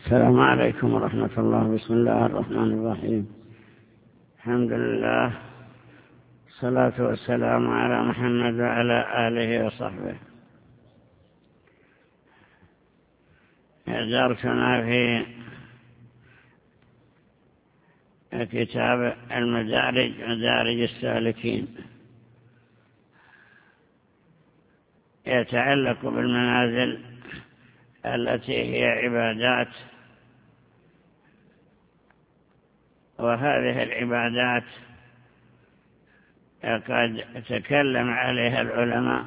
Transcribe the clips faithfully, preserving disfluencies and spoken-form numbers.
السلام عليكم ورحمة الله. بسم الله الرحمن الرحيم. الحمد لله، الصلاة والسلام على محمد وعلى آله وصحبه. درسنا في كتاب المدارج مدارج السالكين يتعلق بالمنازل التي هي عبادات، وهذه العبادات قد تكلم عليها العلماء،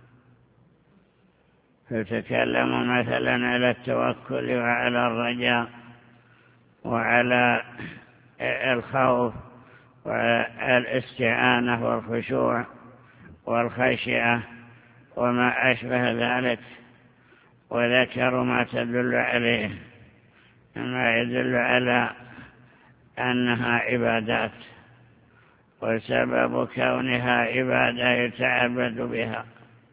فتكلموا مثلا على التوكل وعلى الرجاء وعلى الخوف وعلى الاستعانة والخشوع والخشية وما أشبه ذلك، وذكروا ما تدل عليه، ما يدل على أنها عبادات، وسبب كونها عبادة يتعبد بها.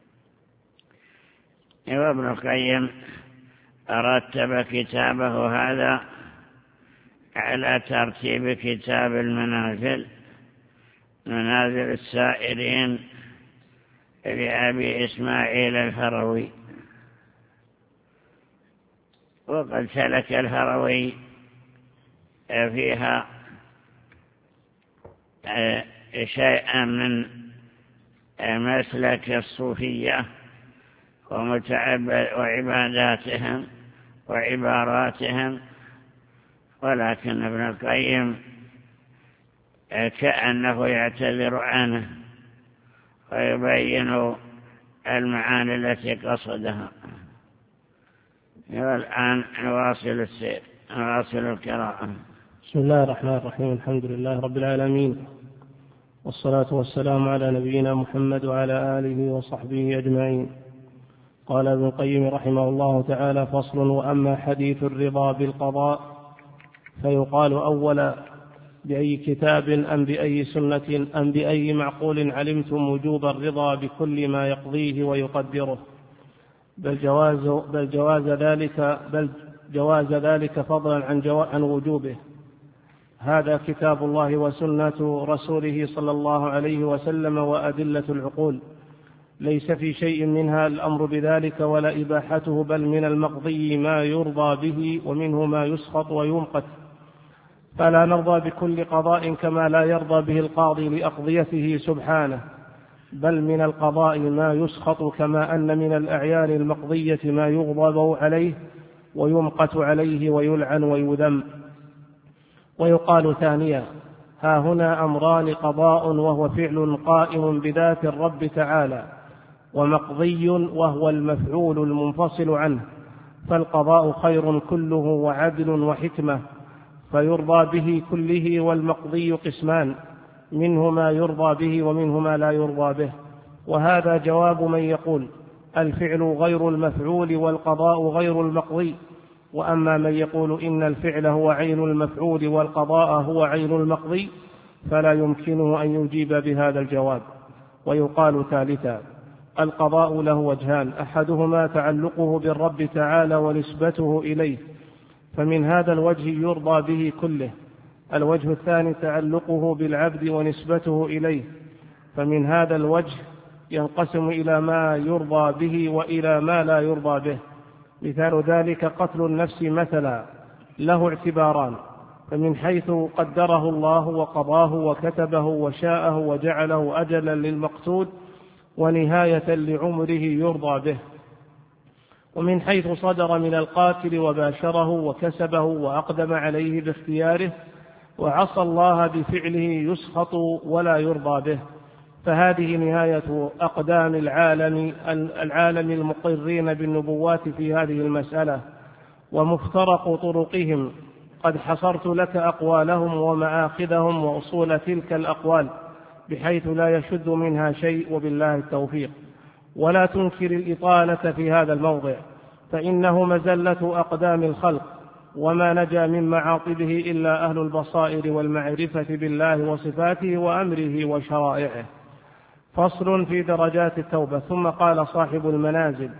وابن القيم رتب كتابه هذا على ترتيب كتاب المنازل، منازل السائرين لأبي إسماعيل الهروي. وقد سلك الهروي فيها شيئا من مسلك الصوفية وعباداتهم وعباراتهم، ولكن ابن القيم كأنه يعتذر عنه ويبين المعاني التي قصدها. والآن نواصل السير نواصل القراءة. بسم الله الرحمن الرحيم. الحمد لله رب العالمين، والصلاة والسلام على نبينا محمد وعلى آله وصحبه أجمعين. قال ابن القيم رحمه الله تعالى: فصل. وأما حديث الرضا بالقضاء فيقال أولا بأي كتاب أم بأي سنة أم بأي معقول علمتم وجوب الرضا بكل ما يقضيه ويقدره، بل جواز, بل جواز ذلك بل جواز ذلك فضلا عن, جو عن وجوبه. هذا كتاب الله وسنة رسوله صلى الله عليه وسلم وأدلة العقول، ليس في شيء منها الأمر بذلك ولا إباحته، بل من المقضي ما يرضى به ومنه ما يسخط ويمقت، فلا نرضى بكل قضاء كما لا يرضى به القاضي لأقضيته سبحانه، بل من القضاء ما يسخط، كما أن من الأعيان المقضية ما يغضب عليه ويمقت عليه ويلعن ويذم. ويقال ثانيا: ها هنا أمران: قضاء وهو فعل قائم بذات الرب تعالى، ومقضي وهو المفعول المنفصل عنه، فالقضاء خير كله وعدل وحكمة، فيرضى به كله، والمقضي قسمان: منه ما يرضى به ومنه ما لا يرضى به. وهذا جواب من يقول الفعل غير المفعول والقضاء غير المقضي. وأما من يقول إن الفعل هو عين المفعول والقضاء هو عين المقضي فلا يمكنه أن يجيب بهذا الجواب. ويقال ثالثا: القضاء له وجهان: أحدهما تعلقه بالرب تعالى ونسبته إليه، فمن هذا الوجه يرضى به كله. الوجه الثاني تعلقه بالعبد ونسبته إليه، فمن هذا الوجه ينقسم إلى ما يرضى به وإلى ما لا يرضى به. مثال ذلك قتل النفس مثلا له اعتباران: فمن حيث قدره الله وقضاه وكتبه وشاءه وجعله أجلا للمقصود ونهاية لعمره يرضى به، ومن حيث صدر من القاتل وباشره وكسبه وأقدم عليه باختياره وعصى الله بفعله يسخط ولا يرضى به. فهذه نهاية أقدام العالم العالم المقرين بالنبوات في هذه المسألة، ومفترق طرقهم. قد حصرت لك أقوالهم ومآخذهم وأصول تلك الأقوال بحيث لا يشد منها شيء، وبالله التوفيق. ولا تنكر الإطالة في هذا الموضع، فإنه مزلة أقدام الخلق، وما نجا من معاطبه إلا أهل البصائر والمعرفة بالله وصفاته وأمره وشرائعه. فصل في درجات التوبة. ثم قال صاحب المنازل: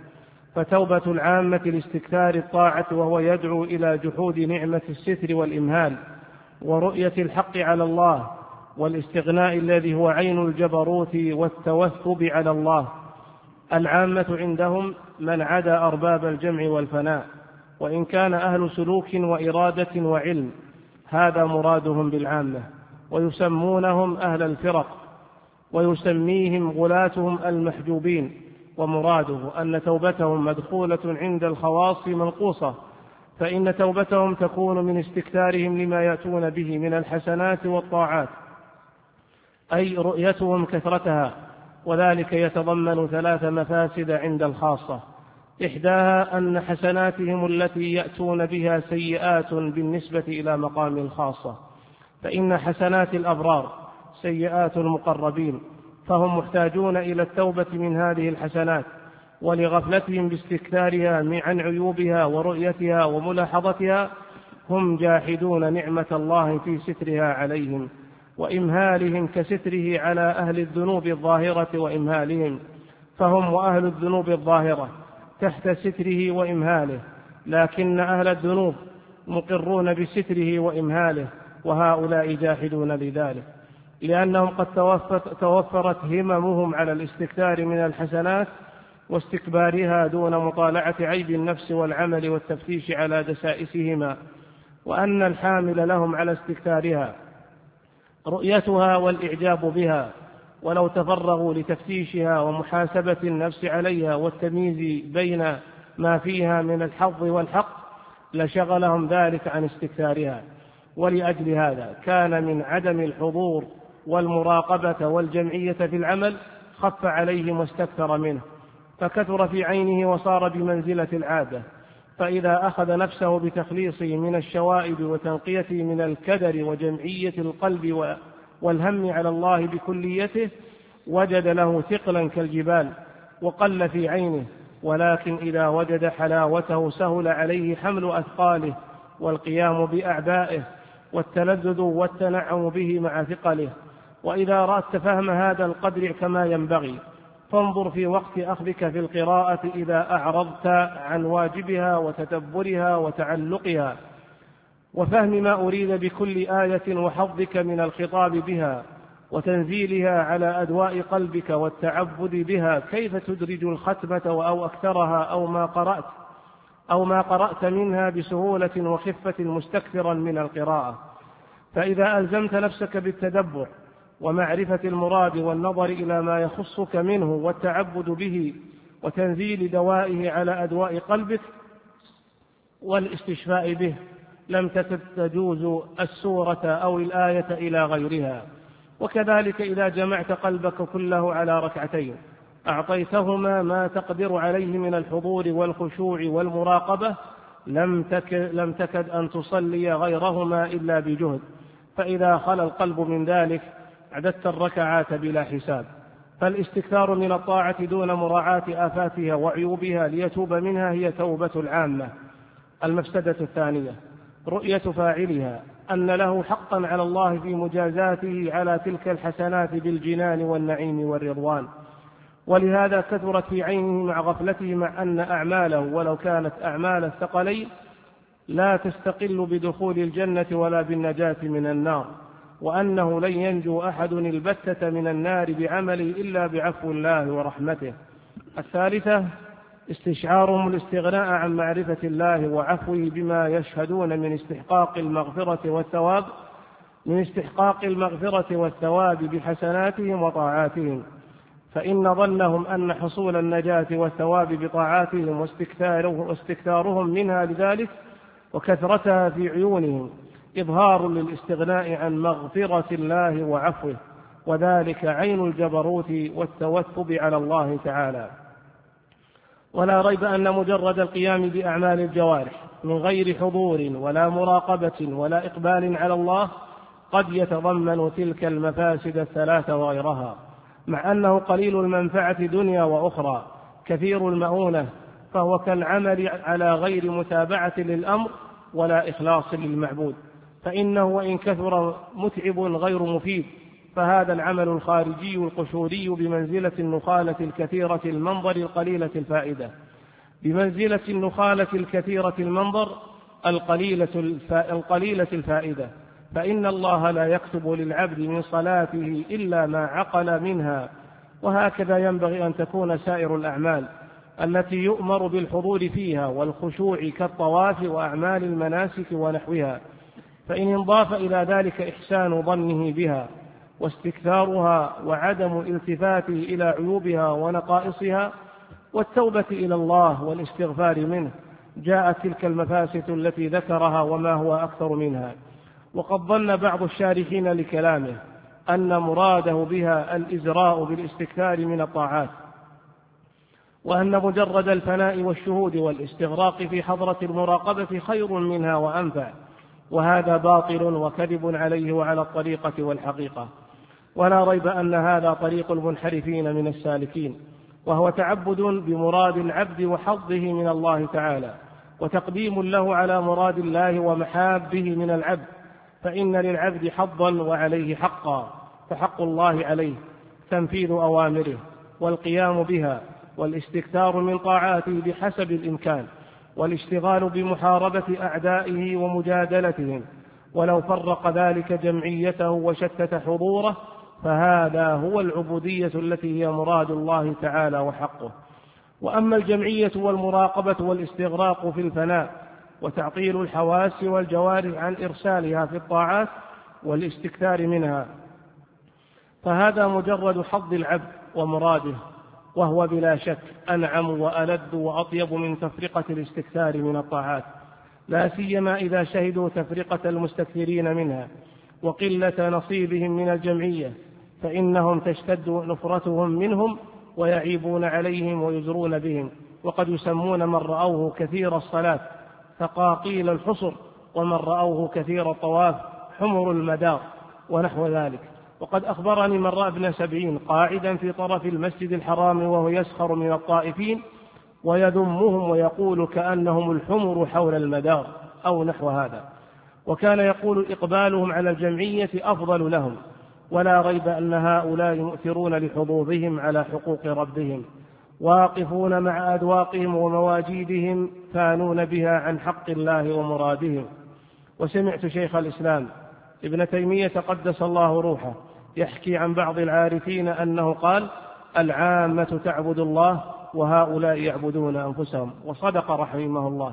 فتوبة العامة لاستكثار الطاعة وهو يدعو إلى جحود نعمة الستر والإمهال ورؤية الحق على الله والاستغناء الذي هو عين الجبروت والتوثب على الله. العامة عندهم من عدا أرباب الجمع والفناء، وإن كان أهل سلوك وإرادة وعلم، هذا مرادهم بالعامة، ويسمونهم أهل الفرق، ويسميهم غلاتهم المحجوبين، ومراده أن توبتهم مدخولة عند الخواص منقوصة، فإن توبتهم تكون من استكثارهم لما يأتون به من الحسنات والطاعات، أي رؤيتهم كثرتها، وذلك يتضمن ثلاث مفاسد عند الخاصة. إحداها أن حسناتهم التي يأتون بها سيئات بالنسبة إلى مقام الخاصة، فإن حسنات الأبرار سيئات المقربين، فهم محتاجون إلى التوبة من هذه الحسنات، ولغفلتهم باستكثارها عن عيوبها ورؤيتها وملاحظتها هم جاحدون نعمة الله في سترها عليهم وإمهالهم كستره على أهل الذنوب الظاهرة وإمهالهم، فهم وأهل الذنوب الظاهرة تحت ستره وإمهاله، لكن أهل الذنوب مقرون بستره وإمهاله، وهؤلاء جاحدون لذلك، لأنهم قد توفرت هممهم على الاستكثار من الحسنات واستكبارها دون مطالعة عيب النفس والعمل والتفتيش على دسائسهما، وأن الحامل لهم على استكثارها رؤيتها والإعجاب بها، ولو تفرغوا لتفتيشها ومحاسبة النفس عليها والتمييز بين ما فيها من الحظ والحق لشغلهم ذلك عن استكثارها. ولأجل هذا كان من عدم الحضور والمراقبة والجمعية في العمل خف عليهم واستكثر منه، فكثر في عينه وصار بمنزلة العادة، فإذا أخذ نفسه بتخليصه من الشوائب وتنقيته من الكدر وجمعية القلب والهم على الله بكليته وجد له ثقلا كالجبال وقل في عينه، ولكن إذا وجد حلاوته سهل عليه حمل أثقاله والقيام بأعبائه والتلذذ والتنعم به مع ثقله. وإذا رأت فهم هذا القدر كما ينبغي فانظر في وقت أخذك في القراءة إذا أعرضت عن واجبها وتدبرها وتعلقها وفهم ما أريد بكل آية وحظك من الخطاب بها وتنزيلها على أدواء قلبك والتعبد بها، كيف تدرج الختمة أو أكثرها أو ما قرأت أو ما قرأت منها بسهولة وخفة مستكثرا من القراءة. فإذا ألزمت نفسك بالتدبر ومعرفة المراد والنظر إلى ما يخصك منه والتعبد به وتنزيل دوائه على أدواء قلبك والاستشفاء به لم تكد تجوز السورة أو الآية إلى غيرها. وكذلك إذا جمعت قلبك كله على ركعتين أعطيتهما ما تقدر عليه من الحضور والخشوع والمراقبة لم تكد, لم تكد أن تصلي غيرهما إلا بجهد، فإذا خلا القلب من ذلك عددت الركعات بلا حساب. فالاستكثار من الطاعة دون مراعاة آفاتها وعيوبها ليتوب منها هي توبة العامة. المفسدة الثانية رؤية فاعلها أن له حقا على الله في مجازاته على تلك الحسنات بالجنان والنعيم والرضوان، ولهذا كثرت في عينه مع غفلته مع أن أعماله ولو كانت أعمال الثقلين لا تستقل بدخول الجنة ولا بالنجاة من النار، وأنه لن ينجو أحد البتة من النار بعمله إلا بعفو الله ورحمته. الثالثة استشعارهم الاستغناء عن معرفة الله وعفوه بما يشهدون من استحقاق المغفرة والثواب من استحقاق المغفرة والثواب بحسناتهم وطاعاتهم، فإن ظنهم أن حصول النجاة والثواب بطاعاتهم واستكثارهم منها لذلك وكثرتها في عيونهم إظهار للاستغناء عن مغفرة الله وعفوه، وذلك عين الجبروت والتوثب على الله تعالى. ولا ريب أن مجرد القيام بأعمال الجوارح من غير حضور ولا مراقبة ولا إقبال على الله قد يتضمن تلك المفاسد الثلاثة وغيرها، مع أنه قليل المنفعة دنيا وأخرى كثير المؤونة، فهو كالعمل على غير متابعة للأمر ولا إخلاص للمعبود، فإنه وإن كثر متعب غير مفيد، فهذا العمل الخارجي القشوري بمنزلة النخالة الكثيرة المنظر القليلة الفائدة. بمنزلة النخالة الكثيرة المنظر القليلة القليلة الفائدة، فإن الله لا يكتب للعبد من صلاته إلا ما عقل منها. وهكذا ينبغي أن تكون سائر الأعمال التي يؤمر بالحضور فيها والخشوع كالطواف وأعمال المناسك ونحوها، فإن انضاف إلى ذلك إحسان ظنه بها واستكثارها وعدم التفاته إلى عيوبها ونقائصها والتوبة إلى الله والاستغفار منه، جاءت تلك المفاسد التي ذكرها وما هو أكثر منها. وقد ظن بعض الشارحين لكلامه أن مراده بها الإزراء بالاستكثار من الطاعات، وأن مجرد الفناء والشهود والاستغراق في حضرة المراقبة خير منها وأنفع، وهذا باطل وكذب عليه وعلى الطريقة والحقيقة. ولا ريب أن هذا طريق المنحرفين من السالكين، وهو تعبد بمراد العبد وحظه من الله تعالى، وتقديم له على مراد الله ومحابه من العبد، فإن للعبد حظا وعليه حقا، فحق الله عليه تنفيذ أوامره والقيام بها والاستكثار من طاعاته بحسب الإمكان، والاشتغال بمحاربة أعدائه ومجادلتهم، ولو فرق ذلك جمعيته وشتت حضوره فهذا هو العبودية التي هي مراد الله تعالى وحقه. وأما الجمعية والمراقبة والاستغراق في الفناء وتعطيل الحواس والجوارح عن إرسالها في الطاعات والاستكثار منها، فهذا مجرد حظ العبد ومراده، وهو بلا شك أنعم وألذ وأطيب من تفرقة الاستكثار من الطاعات، لا سيما إذا شهدوا تفرقة المستكثرين منها وقلة نصيبهم من الجمعية، فإنهم تشتد نفرتهم منهم ويعيبون عليهم ويزرون بهم، وقد يسمون من رأوه كثير الصلاة ثقاقيل الحصر، ومن رأوه كثير الطواف حمر المدار ونحو ذلك. وقد أخبرني من رأى ابن سبعين قاعدا في طرف المسجد الحرام وهو يسخر من الطائفين ويذمهم ويقول كأنهم الحمر حول المدار أو نحو هذا، وكان يقول إقبالهم على الجمعية أفضل لهم. ولا ريب أن هؤلاء يؤثرون لحظوظهم على حقوق ربهم، واقفون مع أذواقهم ومواجيدهم، فانون بها عن حق الله ومرادهم. وسمعت شيخ الإسلام ابن تيمية قدس الله روحه يحكي عن بعض العارفين أنه قال: العامة تعبد الله وهؤلاء يعبدون أنفسهم. وصدق رحمه الله،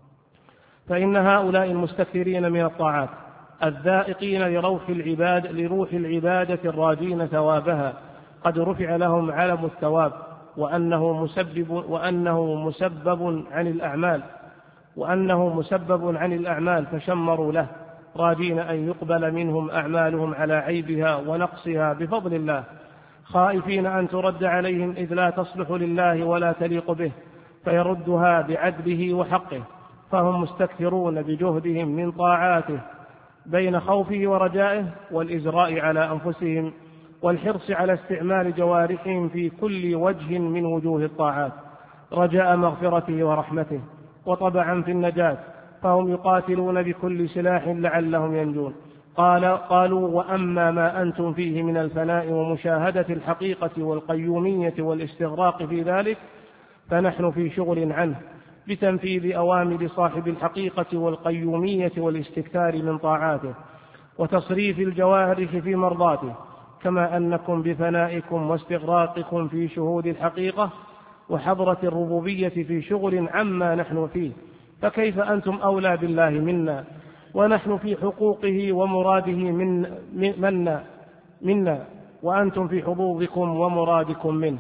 فإن هؤلاء المستكثرين من الطاعات الذائقين لروح العباد لروح العبادة الراجين ثوابها قد رفع لهم علم الثواب، وأنه مسبب وأنه مسبب عن الأعمال وأنه مسبب عن الأعمال فشمروا له، راجين أن يقبل منهم أعمالهم على عيبها ونقصها بفضل الله، خائفين أن ترد عليهم إذ لا تصلح لله ولا تليق به فيردها بعدله وحقه، فهم مستكثرون بجهدهم من طاعاته بين خوفه ورجائه والإزراء على أنفسهم والحرص على استعمال جوارحهم في كل وجه من وجوه الطاعات رجاء مغفرته ورحمته وطبعا في النجاة، فهم يقاتلون بكل سلاح لعلهم ينجون. قال قالوا: وأما ما أنتم فيه من الفناء ومشاهدة الحقيقة والقيومية والاستغراق في ذلك فنحن في شغل عنه بتنفيذ أوامر صاحب الحقيقة والقيومية والاستكثار من طاعاته وتصريف الجوارح في مرضاته، كما أنكم بفنائكم واستغراقكم في شهود الحقيقة وحضرة الربوبية في شغل عما نحن فيه، فكيف أنتم أولى بالله منا ونحن في حقوقه ومراده من منا, منا وأنتم في حظوظكم ومرادكم منه.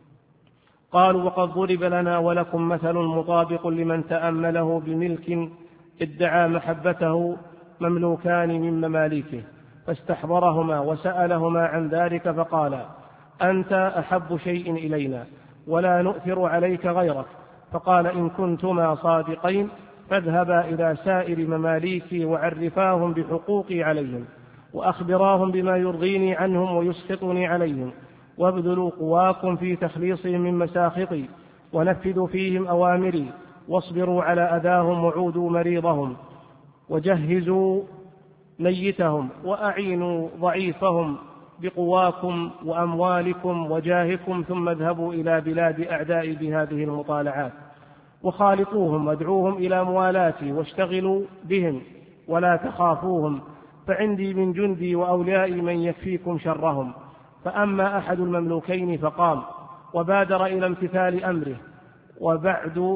قالوا: وقد ضرب لنا ولكم مثل مطابق لمن تأمله بملك ادعى محبته مملوكان من مماليكه فاستحضرهما وسألهما عن ذلك فقال: أنت أحب شيء إلينا ولا نؤثر عليك غيرك. فقال: إن كنتما صادقين فاذهبا إلى سائر مماليكي وعرفاهم بحقوقي عليهم وأخبراهم بما يرضيني عنهم ويسخطني عليهم، وابذلوا قواكم في تخليصهم من مساخطي ونفذوا فيهم أوامري، واصبروا على أذاهم وعودوا مريضهم وجهزوا ميتهم وأعينوا ضعيفهم بقواكم وأموالكم وجاهكم، ثم اذهبوا إلى بلاد أعداء بهذه المطالعات وخالطوهم وادعوهم إلى موالاتي واشتغلوا بهم ولا تخافوهم، فعندي من جندي وأوليائي من يكفيكم شرهم. فأما أحد المملوكين فقام وبادر إلى امتثال أمره وبعد,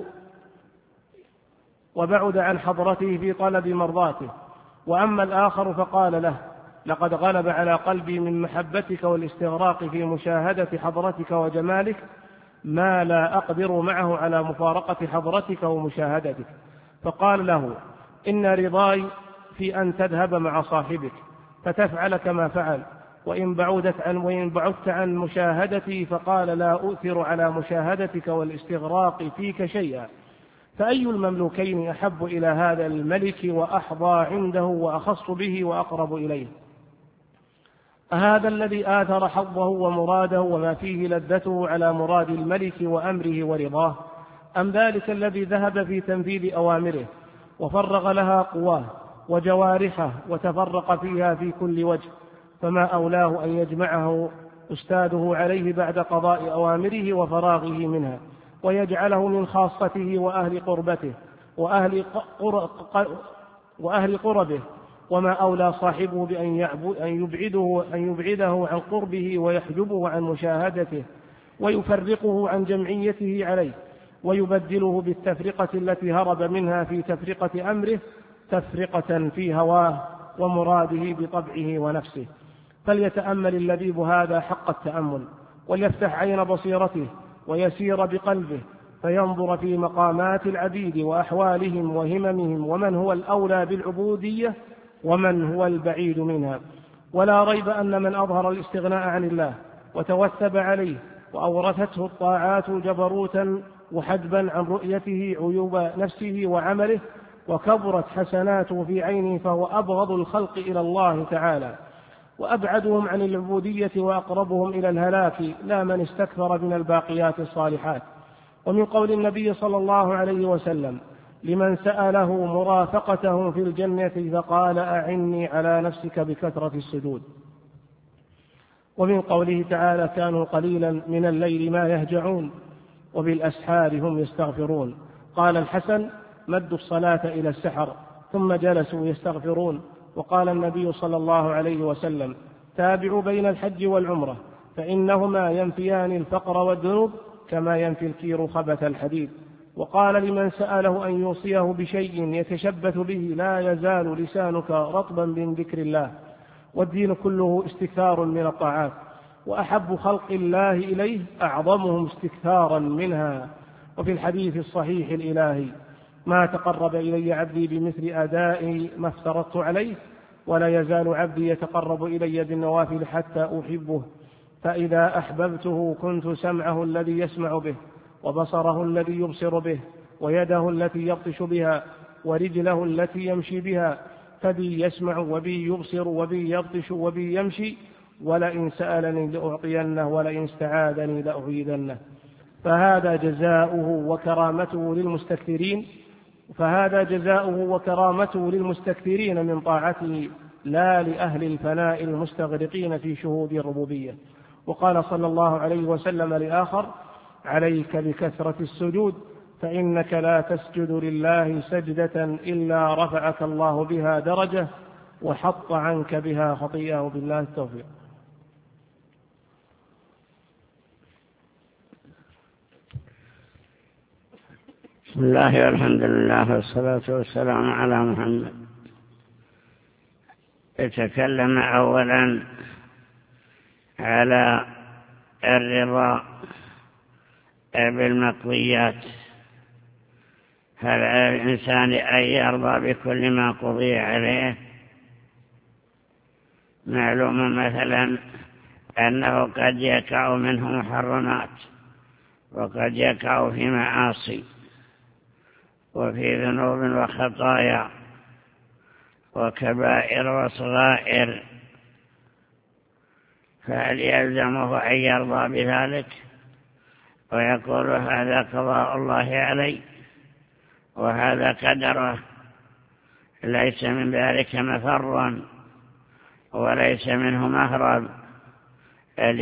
وبعد عن حضرته في طلب مرضاته. وأما الآخر فقال له: لقد غلب على قلبي من محبتك والاستغراق في مشاهدة حضرتك وجمالك ما لا أقدر معه على مفارقة حضرتك ومشاهدتك. فقال له: إن رضاي في أن تذهب مع صاحبك فتفعل كما فعل، وإن بعدت عن وإن بعدت عن مشاهدتي فقال: لا أؤثر على مشاهدتك والاستغراق فيك شيئا. فأي المملوكين أحب إلى هذا الملك وأحظى عنده وأخص به وأقرب إليه؟ أهذا الذي آثر حظه ومراده وما فيه لذته على مراد الملك وأمره ورضاه، أم ذلك الذي ذهب في تنفيذ أوامره وفرغ لها قواه وجوارحه وتفرق فيها في كل وجه؟ فما أولاه أن يجمعه أستاذه عليه بعد قضاء أوامره وفراغه منها، ويجعله من خاصته وأهل قربته وأهل, وأهل قربه. وما أولى صاحبه بأن يبعده, أن يبعده عن قربه ويحجبه عن مشاهدته ويفرقه عن جمعيته عليه، ويبدله بالتفرقة التي هرب منها في تفرقة أمره تفرقة في هواه ومراده بطبعه ونفسه. فليتأمل اللبيب هذا حق التأمل، وليفتح عين بصيرته ويسير بقلبه فينظر في مقامات العبيد وأحوالهم وهممهم، ومن هو الأولى بالعبودية ومن هو البعيد منها. ولا ريب أن من أظهر الاستغناء عن الله وتوثب عليه وأورثته الطاعات جبروتا وحجبا عن رؤيته عيوب نفسه وعمله وكبرت حسناته في عينه، فهو أبغض الخلق إلى الله تعالى وأبعدهم عن العبودية وأقربهم إلى الهلاك، لا من استكثر من الباقيات الصالحات. ومن قول النبي صلى الله عليه وسلم لمن سأله مرافقته في الجنة فقال: أعني على نفسك بكثرة السجود. ومن قوله تعالى: كانوا قليلا من الليل ما يهجعون وبالأسحار هم يستغفرون. قال الحسن: مدوا الصلاة إلى السحر ثم جلسوا يستغفرون. وقال النبي صلى الله عليه وسلم: تابعوا بين الحج والعمرة فإنهما ينفيان الفقر والذنوب كما ينفي الكير خبث الحديد. وقال لمن سأله أن يوصيه بشيء يتشبث به: لا يزال لسانك رطبا من ذكر الله. والدين كله استكثار من الطاعات، وأحب خلق الله إليه أعظمهم استكثارا منها. وفي الحديث الصحيح الإلهي: ما تقرب إلي عبدي بمثل أداء ما افترضت عليه، ولا يزال عبدي يتقرب إلي بالنوافل حتى أحبه، فإذا أحببته كنت سمعه الذي يسمع به، وبصره الذي يبصر به، ويده التي يبطش بها، ورجله التي يمشي بها. فبي يسمع وبي يبصر وبي يبطش وبي يمشي، ولئن سألني لأعطينه ولئن استعاذني لأعيذنه. فهذا جزاؤه وكرامته للمستكثرين فهذا جزاؤه وكرامته للمستكثرين من طاعته، لا لأهل الفناء المستغرقين في شهود الربوبية. وقال صلى الله عليه وسلم لآخر: عليك بكثرة السجود فإنك لا تسجد لله سجدة إلا رفعك الله بها درجة وحط عنك بها خطيئة. وبالله التوفيق. بسم الله والحمد لله والصلاة والسلام على محمد. يتكلم أولا على الرضا بالمقضيات. هل على الإنسان أن يرضى بكل ما قضي عليه؟ معلوم مثلا أنه قد يقع منه محرمات، وقد يقع في معاصي وفي ذنوب وخطايا وكبائر وصغائر، فهل يلزمه أن يرضى بذلك ويقول: هذا قضاء الله علي وهذا قدره، ليس من ذلك مفر وليس منه مهرب،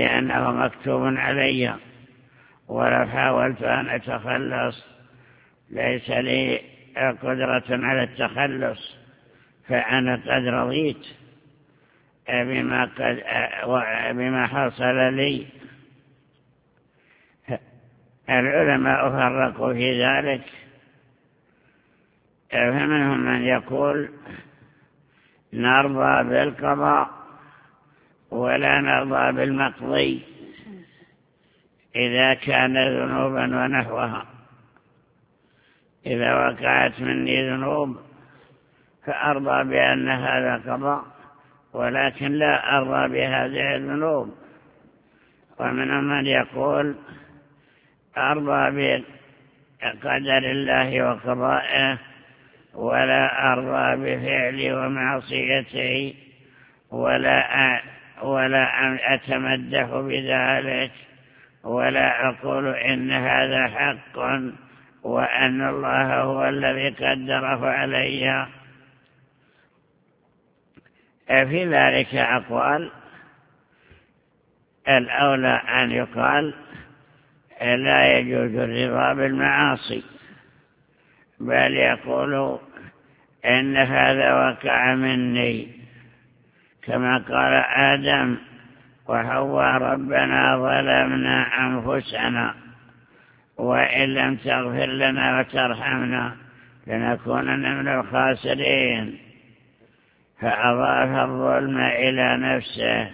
لأنه مكتوب علي ولو حاولت أن أتخلص ليس لي قدرة على التخلص فأنا قد رضيت بما, قد بما حصل لي. العلماء فرقوا في ذلك، فمنهم من يقول نرضى بالقضاء ولا نرضى بالمقضي إذا كان ذنوبا ونحوها. إذا وقعت مني ذنوب فأرضى بأن هذا قضاء، ولكن لا أرضى بهذه الذنوب. ومنهم من يقول أرضى بقدر الله وقضائه ولا أرضى بفعلي ومعصيته ولا ولا أتمدح بذلك ولا أقول إن هذا حق وأن الله هو الذي قدره علي. في ذلك أقوال. الأولى أن يقال لا يجوز الرضا بالمعاصي، بل يقول إن هذا وقع مني، كما قال آدم وحواء ربنا ظلمنا أنفسنا وإن لم تغفر لنا وترحمنا لنكونن من الخاسرين، فأضاف الظلم إلى نفسه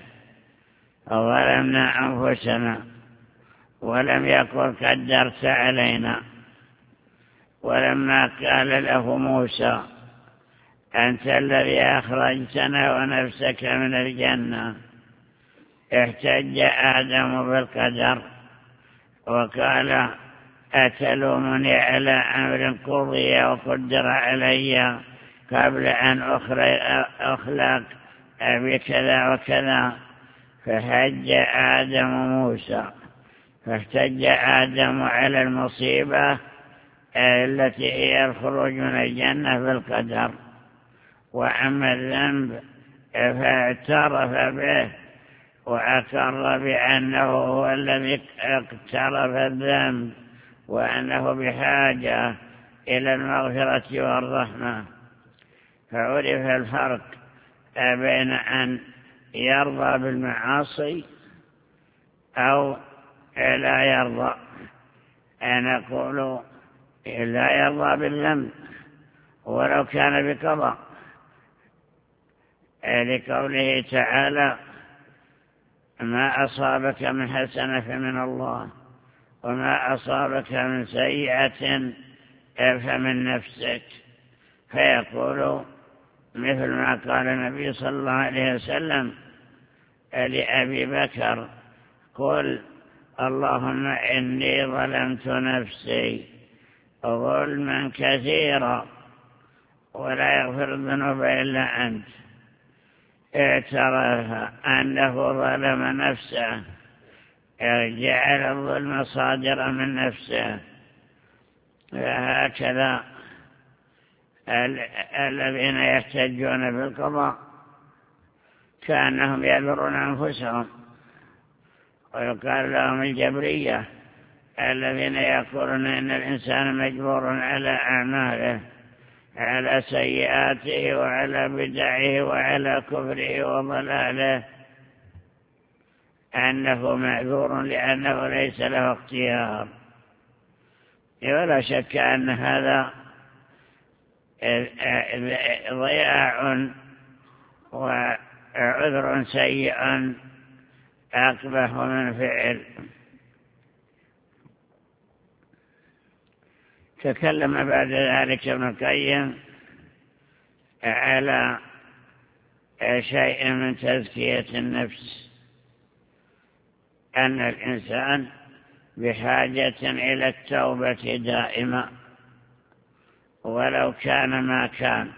ظلمنا أنفسنا ولم يقل قدرت علينا. ولما قال له موسى أنت الذي أخرجتنا ونفسك من الجنة احتج آدم بالقدر وقال أتلومني على أمر قضي وقدر علي قبل أن أخلق بكذا وكذا. فحج آدم موسى، فاحتج آدم على المصيبة التي هي الخروج من الجنة بالقدر. وأما الذنب فاعترف به وأقر بأنه هو الذي اقترف الذنب وأنه بحاجة إلى المغفرة والرحمة. فعرف الفرق بين أن يرضى بالمعاصي أو لا يرضى. أنا أقول لا يرضى بالذنب ولو كان بقضاء، لقوله تعالى ما أصابك من حسنة فمن الله وما أصابك من سيئة فمن نفسك. فيقول مثل ما قال النبي صلى الله عليه وسلم لأبي بكر قل اللهم إني ظلمت نفسي ظلما كثيرا ولا يغفر الذنوب إلا أنت. اعترف أنه ظلم نفسه، جعل الظلم صادرا من نفسه. هكذا الذين يحتجون بالقضاء كأنهم يذرون أنفسهم، ويقال لهم الجبرية الذين يقولون إن الإنسان مجبور على أعماله، على سيئاته وعلى بدعه وعلى كفره وضلاله، أنه معذور لأنه ليس له اختيار. ولا شك أن هذا ضياع وعذر سيء أقبح من فعل. تكلم بعد ذلك ابن القيم على شيء من تزكية النفس، أن الإنسان بحاجة إلى التوبة دائما ولو كان ما كان.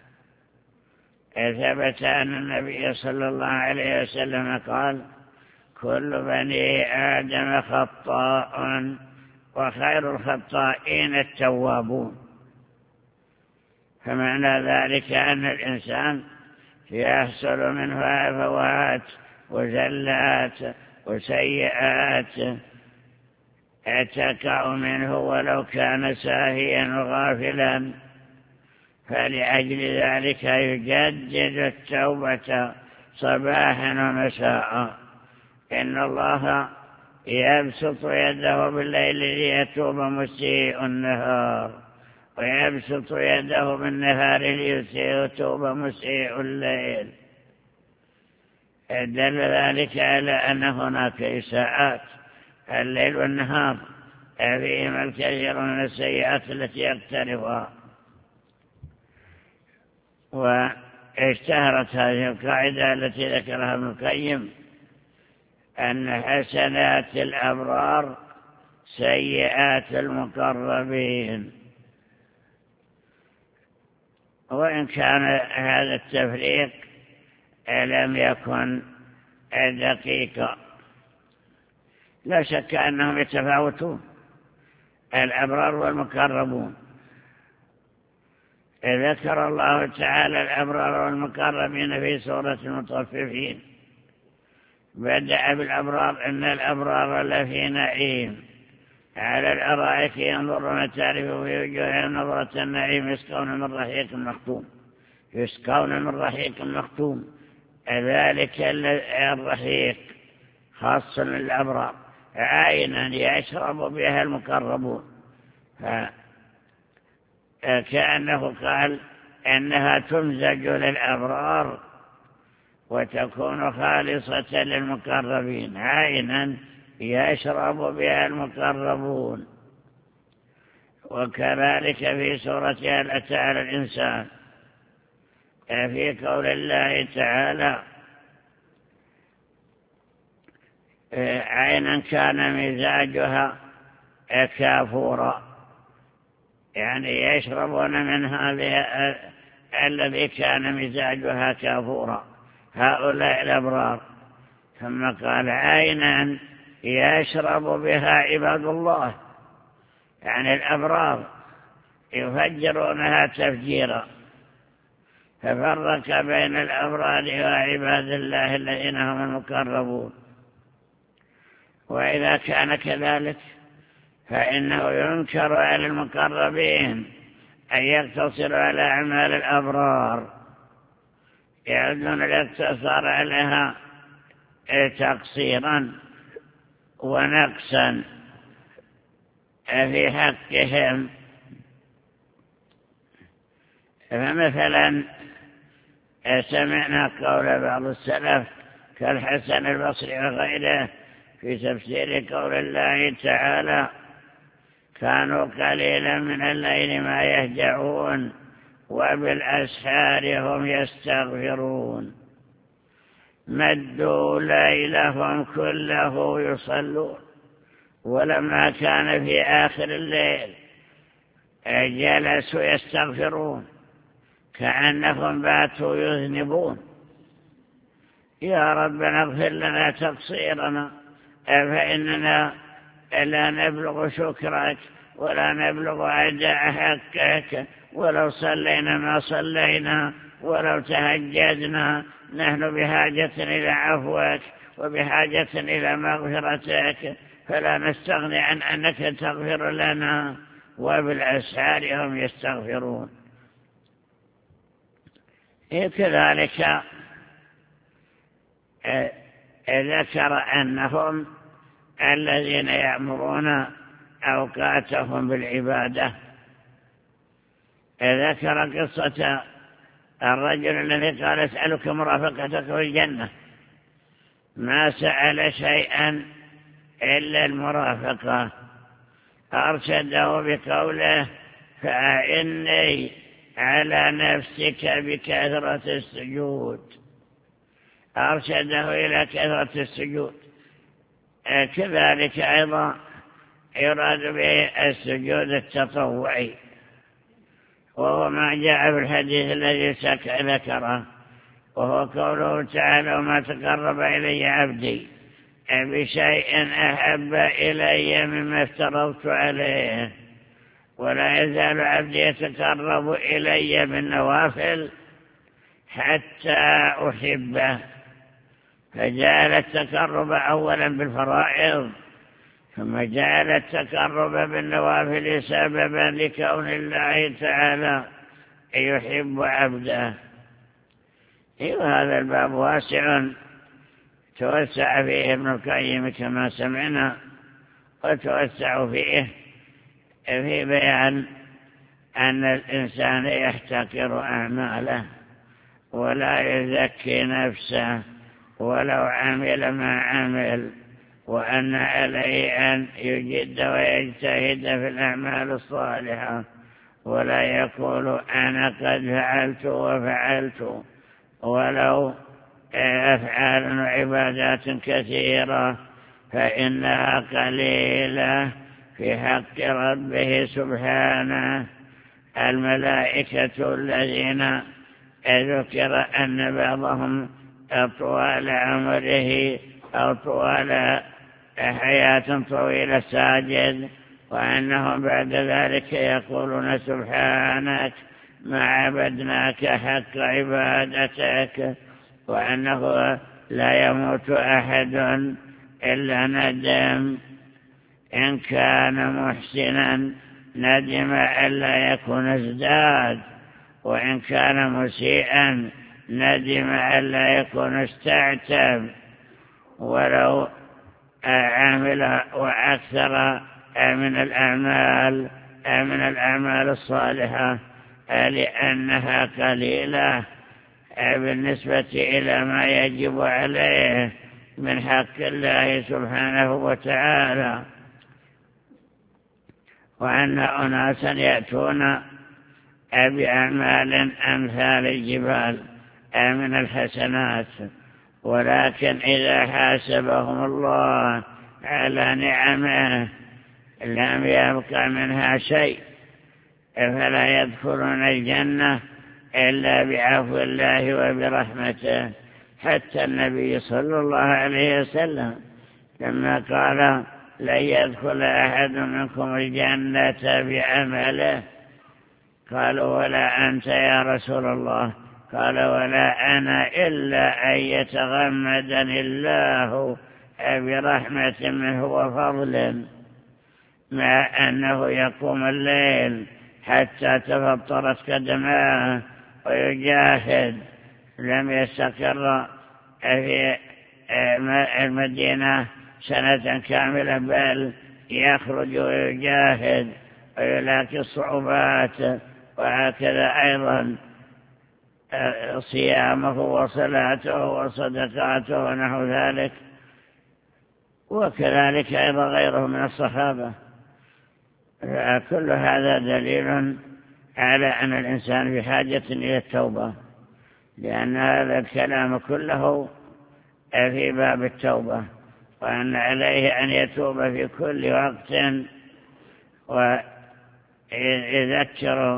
ثبت أن النبي صلى الله عليه وسلم قال كل بني آدم خطاء وخير الخطائين التوابون. فمعنى ذلك أن الإنسان يحصل منه هفوات وزلات وسيئات تقع منه ولو كان ساهيا وغافلا، فلأجل ذلك يجدد التوبة صباحا ومساء. إن الله يبسط يده بالليل ليتوب مسيء النهار، ويبسط يده بالنهار ليتوب مسيء الليل. دل ذلك على أن هناك إساءات الليل والنهار فيهما الكثير من السيئات التي يقترفها. واشتهرت هذه القاعدة التي ذكرها ابن القيم أن حسنات الأبرار سيئات المقربين. وإن كان هذا التفريق لم يكن دقيقا، لا شك أنهم يتفاوتون الأبرار والمقربون. ذكر الله تعالى الأبرار والمقربين في سورة المطففين، بدأ بالأبرار: إن الأبرار لفي نعيم على الأرائك ينظرون تعرف في وجوههم نظرة النعيم يسقون من رحيق مختوم يسقون من رحيق مختوم ذلك الرحيق خاص للأبرار، عينا يشرب بها المقربون. كأنه قال إنها تمزج للأبرار وتكون خالصة للمقربين، عينا يشرب بها المقربون. وكذلك في سورة هل أتى على الإنسان في قول الله تعالى: عينا كان مزاجها كافورا، يعني يشربون من هذه الذي كان مزاجها كافورا، هؤلاء الأبرار. ثم قال: عينا يشرب بها عباد الله، يعني الأبرار يفجرونها تفجيرا. ففرق بين الأبرار وعباد الله الذين هم المقربون. وإذا كان كذلك فإنه ينكر على المقربين أن يقتصروا على أعمال الأبرار، يعدون الاقتصار عليها تقصيرا ونقصا في حقهم. فمثلا سمعنا قول بعض السلف كالحسن البصري وغيره في تفسير قول الله تعالى: كانوا قليلا من الليل ما يهجعون وبالأسحار هم يستغفرون، مدوا ليلهم كله يصلون، ولما كان في آخر الليل جلسوا يستغفرون كأنهم باتوا يذنبون: يا ربنا اغفر لنا تقصيرنا، فإننا لا نبلغ شكرك ولا نبلغ أداء حقك، ولو صلينا ما صلينا ولو تهجدنا، نحن بحاجة إلى عفوك وبحاجة إلى مغفرتك، فلا نستغني عن أنك تغفر لنا، وبالأسحار هم يستغفرون. كذلك ذكر أنهم الذين يأمرون أوقاتهم بالعبادة. ذكر قصة الرجل الذي قال: أسألك مرافقتك في الجنة، ما سأل شيئا إلا المرافقة. أرشده بقوله: فأعني على نفسك بكثرة السجود. أرشده إلى كثرة السجود. كذلك أيضا يراد به السجود التطوعي، وهو ما جاء في الحديث الذي ذكره، وهو قوله تعالى: وما تقرب إلي عبدي بشيء أحب إلي مما افترضت عليه، ولا يزال عبدي يتقرب إلي بالنوافل حتى أحبه. فجعل التقرب أولا بالفرائض، ثم جعل التقرب بالنوافل سببا لكون الله تعالى يحب عبده. وهذا الباب واسع توسع فيه ابن القيم كما سمعنا، وتوسع فيه في بيان أن الإنسان يحتقر أعماله ولا يزكي نفسه ولو عمل ما عمل، وأن عليه أن يجد ويجتهد في الأعمال الصالحة ولا يقول أنا قد فعلت وفعلت، ولو أفعال وعبادات كثيرة فإنها قليلة في حق ربه سبحانه. الملائكة الذين ذكر أن بعضهم طوال عمره أو طوال حياة طويلة ساجد، وأنهم بعد ذلك يقولون سبحانك ما عبدناك حق عبادتك، وأنه لا يموت أحد إلا ندم، إن كان محسنا ندم ألا يكون ازداد، وإن كان مسيئا ندم ألا يكون استعتب، ولو عمل وأكثر من الأعمال من الأعمال الصالحة لأنها قليلة بالنسبة إلى ما يجب عليه من حق الله سبحانه وتعالى. وأن أناسا يأتون بأعمال أمثال الجبال من الحسنات، ولكن إذا حاسبهم الله على نعمه لم يبقى منها شيء، فلا يدخلون الجنة إلا بعفو الله وبرحمته. حتى النبي صلى الله عليه وسلم لما قال لن يدخل أحد منكم الجنة بعمله قالوا ولا أنت يا رسول الله؟ قال ولا أنا إلا أن يتغمدني الله برحمة منه وفضل، مع أنه يقوم الليل حتى تفطرت قدماه ويجاهد، لم يستقر في المدينة سنة كاملة، بل يخرج ويجاهد ويلاقي الصعوبات. وهكذا أيضا صيامه وصلاته وصدقاته ونحو ذلك، وكذلك أيضا غيره من الصحابة. كل هذا دليل على أن الإنسان بحاجة إلى التوبة، لأن هذا الكلام كله في باب التوبة، وأن عليه أن يتوب في كل وقت ويذكر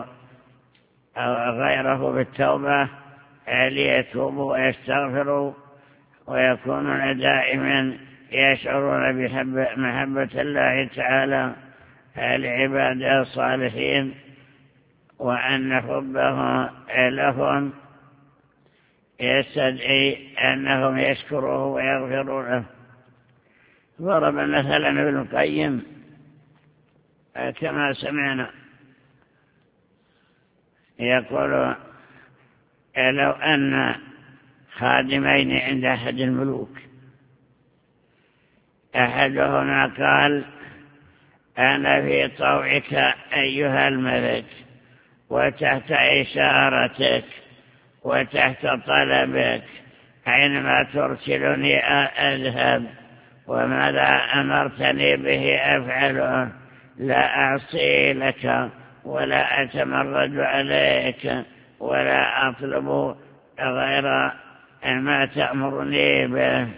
غيره بالتوبة ليتوبوا ويستغفروا ويكونون دائما يشعرون بمحبة الله تعالى لعباده الصالحين، وأن حبه لهم يستدعي أنهم يشكروه ويغفروا له. ضرب مثلا ابن القيم كما سمعنا يقول لو أن خادمين عند أحد الملوك أحدهما قال أنا في طوعك أيها الملك وتحت إشارتك وتحت طلبك، حينما ترسلني أذهب، وماذا أمرتني به أفعله، لا أعصي لك ولا أتمرد عليك ولا أطلب غير ما تأمرني به.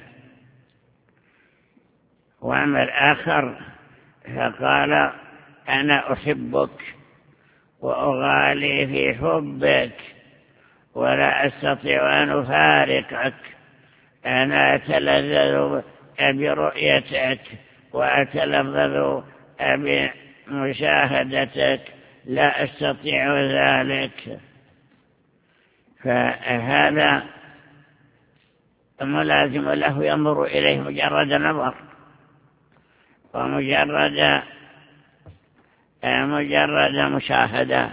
وأما الآخر فقال أنا أحبك وأغالي في حبك ولا أستطيع أن أفارقك، أنا أتلذذ برؤيتك وأتلذذ بمشاهدتك، لا أستطيع ذلك. فهذا ملازم له ينظر إليه مجرد نظر، ومجرد مجرد مشاهدة،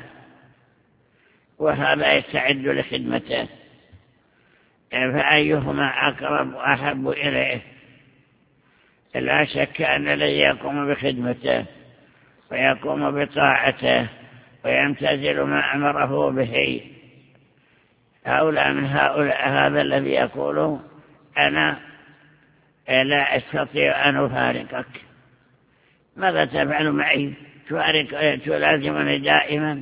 وهذا يستعد لخدمته، فأيهما أقرب وأحب إليه؟ لا شك أن الذي يقوم بخدمته ويقوم بطاعته ويمتثل ما أمره به أولى من هؤلاء. هذا الذي يقول أنا لا أستطيع أن أفارقك، ماذا تفعل معي؟ تفارق تلازمني دائما.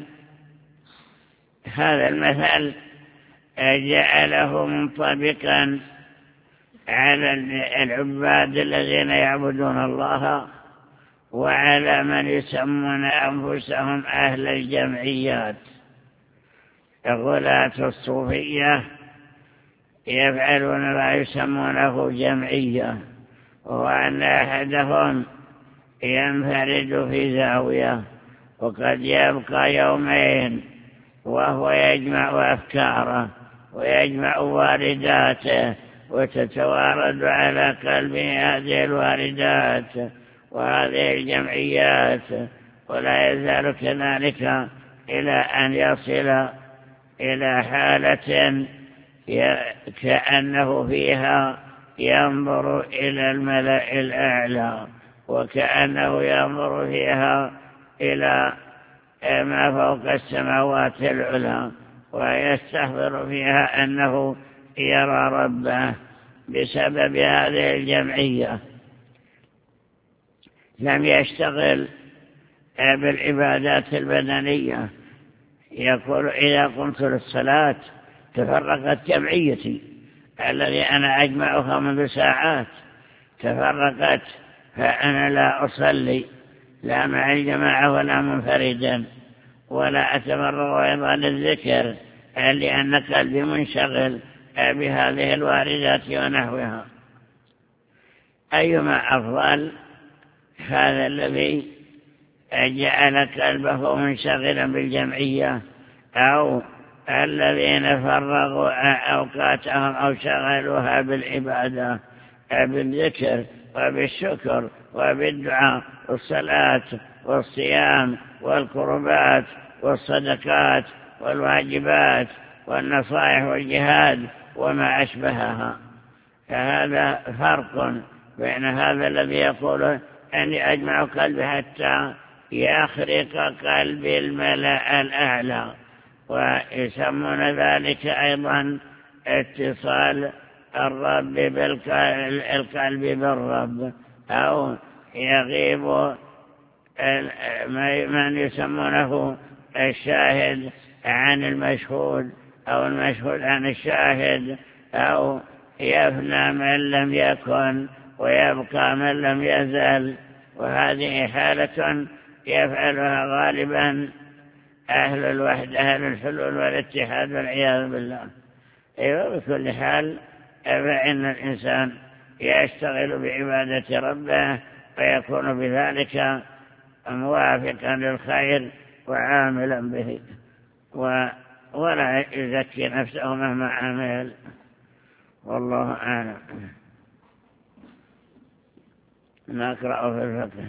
هذا المثل جعله منطبقا على العباد الذين يعبدون الله وعلى من يسمون أنفسهم أهل الجمعيات. غلاة الصوفية يفعلون ما يسمونه جمعية، وأن أحدهم ينفرد في زاوية وقد يبقى يومين وهو يجمع أفكاره ويجمع وارداته، وتتوارد على قلبه هذه الواردات وهذه الجمعيات، ولا يزال كذلك إلى أن يصل إلى حالة كأنه فيها ينظر إلى الملأ الأعلى، وكأنه ينظر فيها إلى ما فوق السماوات العلى، ويستحضر فيها أنه يرى ربه بسبب هذه الجمعية. لم يشتغل بالعبادات البدنية، يقول إذا قمت للصلاة تفرقت جمعيتي الذي أنا أجمعها منذ ساعات، تفرقت، فأنا لا أصلي لا مع الجماعة ولا منفردا، ولا أتمرغ أيضا للذكر لأن قلبي منشغل بهذه الواردات ونحوها. أيما أفضل؟ هذا الذي جعل قلبه منشغلا بالجمعية، أو الذين فرغوا أوقاتهم أو شغلوها بالعبادة بالذكر وبالشكر وبالدعاء والصلاة والصيام والقربات والصدقات والواجبات والنصائح والجهاد وما أشبهها. فهذا فرق بين هذا الذي يقول أني أجمع قلبي حتى يخرق قلبي الملأ الأعلى، ويسمون ذلك أيضا اتصال الرب بالقلب بالرب، أو يغيب من يسمونه الشاهد عن المشهود، أو المشهود عن الشاهد، أو يفنى من لم يكن ويبقى من لم يزل. وهذه حالة يفعلها غالبا أهل الوحدة أهل الحلول والاتحاد والعياذ بالله. أيوة، بكل حال فإن الإنسان يشتغل بعبادة ربه ويكون بذلك موافقا للخير وعاملا به، ولا يزكي نفسه مهما عمل. والله أعلم. نقرأ في الفقه.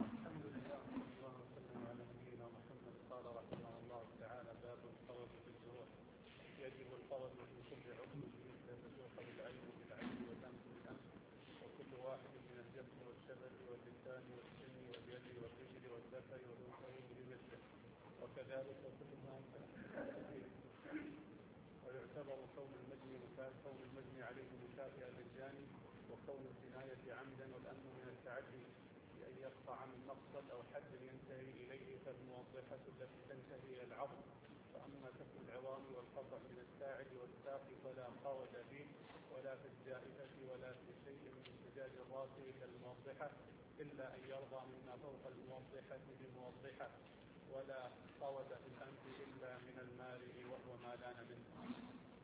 إلا أن يرضى مما فوق الموضحة بموضحة، ولا قود في الأنف إلا من المال وهو ما لان منه.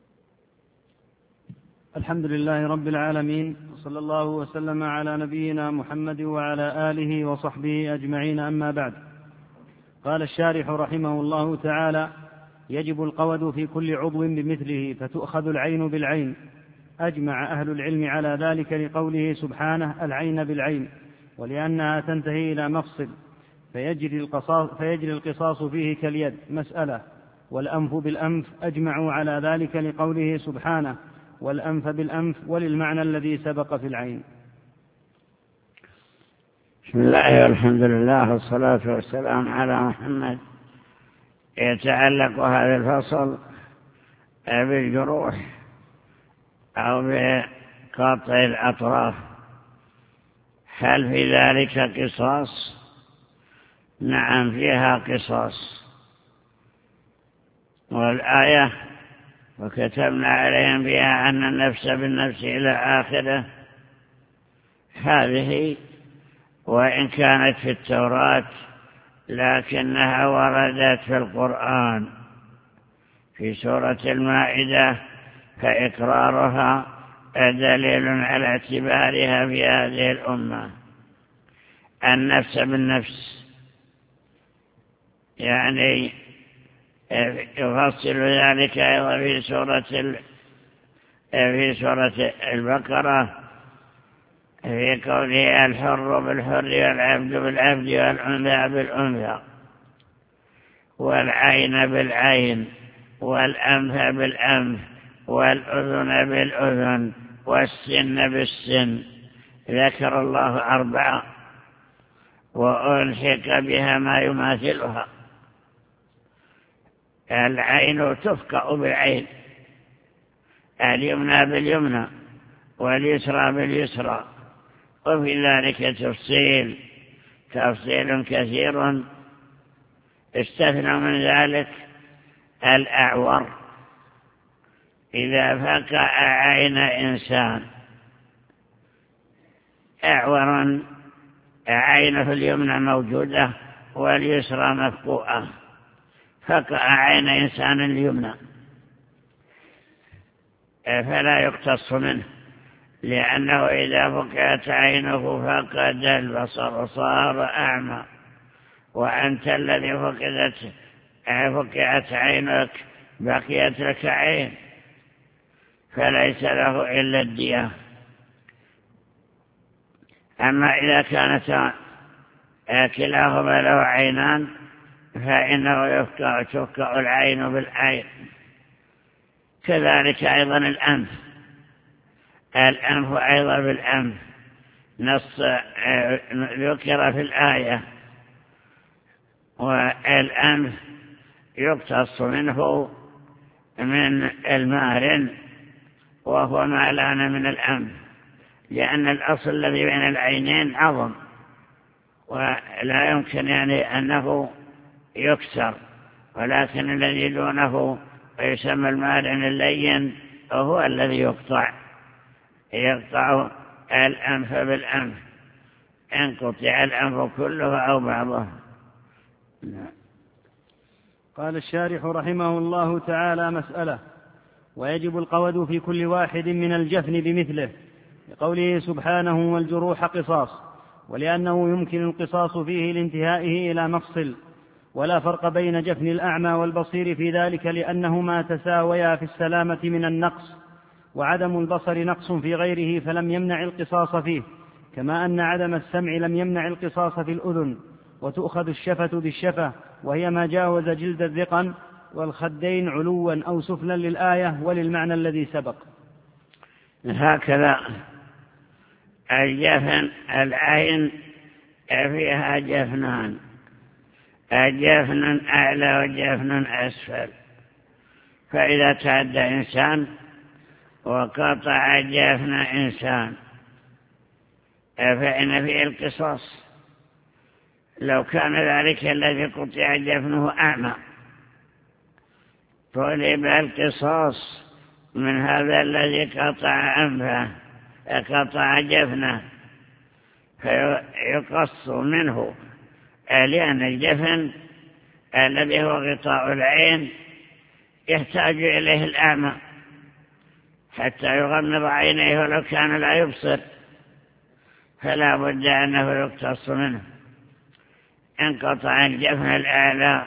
الحمد لله رب العالمين، صلى الله وسلم على نبينا محمد وعلى آله وصحبه أجمعين، أما بعد. قال الشارح رحمه الله تعالى: يجب القود في كل عضو بمثله فتؤخذ العين بالعين. أجمع أهل العلم على ذلك لقوله سبحانه: العين بالعين، ولأنها تنتهي إلى مفصل فيجري القصاص, فيجري القصاص فيه كاليد مسألة. والأنف بالأنف أجمعوا على ذلك لقوله سبحانه والأنف بالأنف وللمعنى الذي سبق في العين. بسم الله والحمد لله والصلاة والسلام على محمد. يتعلق هذا الفصل بالجروح أو بقطع الأطراف، هل في ذلك قصاص؟ نعم فيها قصاص، والآية وكتبنا عليهم بها أن النفس بالنفس إلى آخره، هذه وإن كانت في التوراة لكنها وردت في القرآن في سورة المائدة، فإقرارها دليل على اعتبارها في هذه الأمة. النفس بالنفس يعني يفصل ذلك أيضا في سورة في سورة البقرة في قوله الحر بالحر والعبد بالعبد والأنثى بالأنثى والعين بالعين والأنف بالأنف والأذن بالأذن والسن بالسن. ذكر الله أربعة وألحق بها ما يماثلها. العين تفقأ بالعين، اليمنى باليمنى واليسرى باليسرى، وفي ذلك تفصيل تفصيل كثير. استثنى من ذلك الأعور، إذا فقأ عين إنسان أعور عينه اليمنى موجودة واليسرى مفقوءة، فقأ عين إنسان اليمنى فلا يقتص منه، لأنه إذا فقأت عينه فقد البصر وصار أعمى، وأنت الذي فقدت فقأت عينك بقيت لك عين، فليس له إلا الدية. أما إذا كانت كلاهما له عينان فإنه يفقأ تفقأ العين بالعين. كذلك أيضا الأنف، الأنف أيضا بالأنف، نص ذكر في الآية، والأنف يقتص منه من المارن وهو ما لان من الأنف، لأن الأصل الذي بين العينين عظم ولا يمكن يعني أنه يكسر، ولكن الذي دونه ويسمى المارن اللين هو الذي يقطع يقطع الأنف بالأنف، إن قطع الأنف كله أو بعضه. قال الشارح رحمه الله تعالى مسألة: ويجب القود في كل واحد من الجفن بمثله، لقوله سبحانه والجروح قصاص، ولأنه يمكن القصاص فيه لانتهائه إلى مفصل، ولا فرق بين جفن الأعمى والبصير في ذلك، لأنهما تساويا في السلامة من النقص، وعدم البصر نقص في غيره فلم يمنع القصاص فيه، كما أن عدم السمع لم يمنع القصاص في الأذن. وتؤخذ الشفة بالشفة، وهي ما جاوز جلد الذقن والخدين علوا أو سفلا للآية وللمعنى الذي سبق. هكذا الجفن العين فيها جفنان، جفن أعلى وجفن أسفل، فإذا تعدى إنسان وقطع جفن إنسان فإن فيه القصاص، لو كان ذلك الذي قطع جفنه أعمى طلب القصاص من هذا الذي قطع أنفه قطع جفنه فيقص منه، لأن الجفن الذي هو غطاء العين يحتاج إليه الأعمى حتى يغمض عينيه ولو كان لا يبصر، فلا بد أنه يقتص منه. انقطع الجفن الأعلى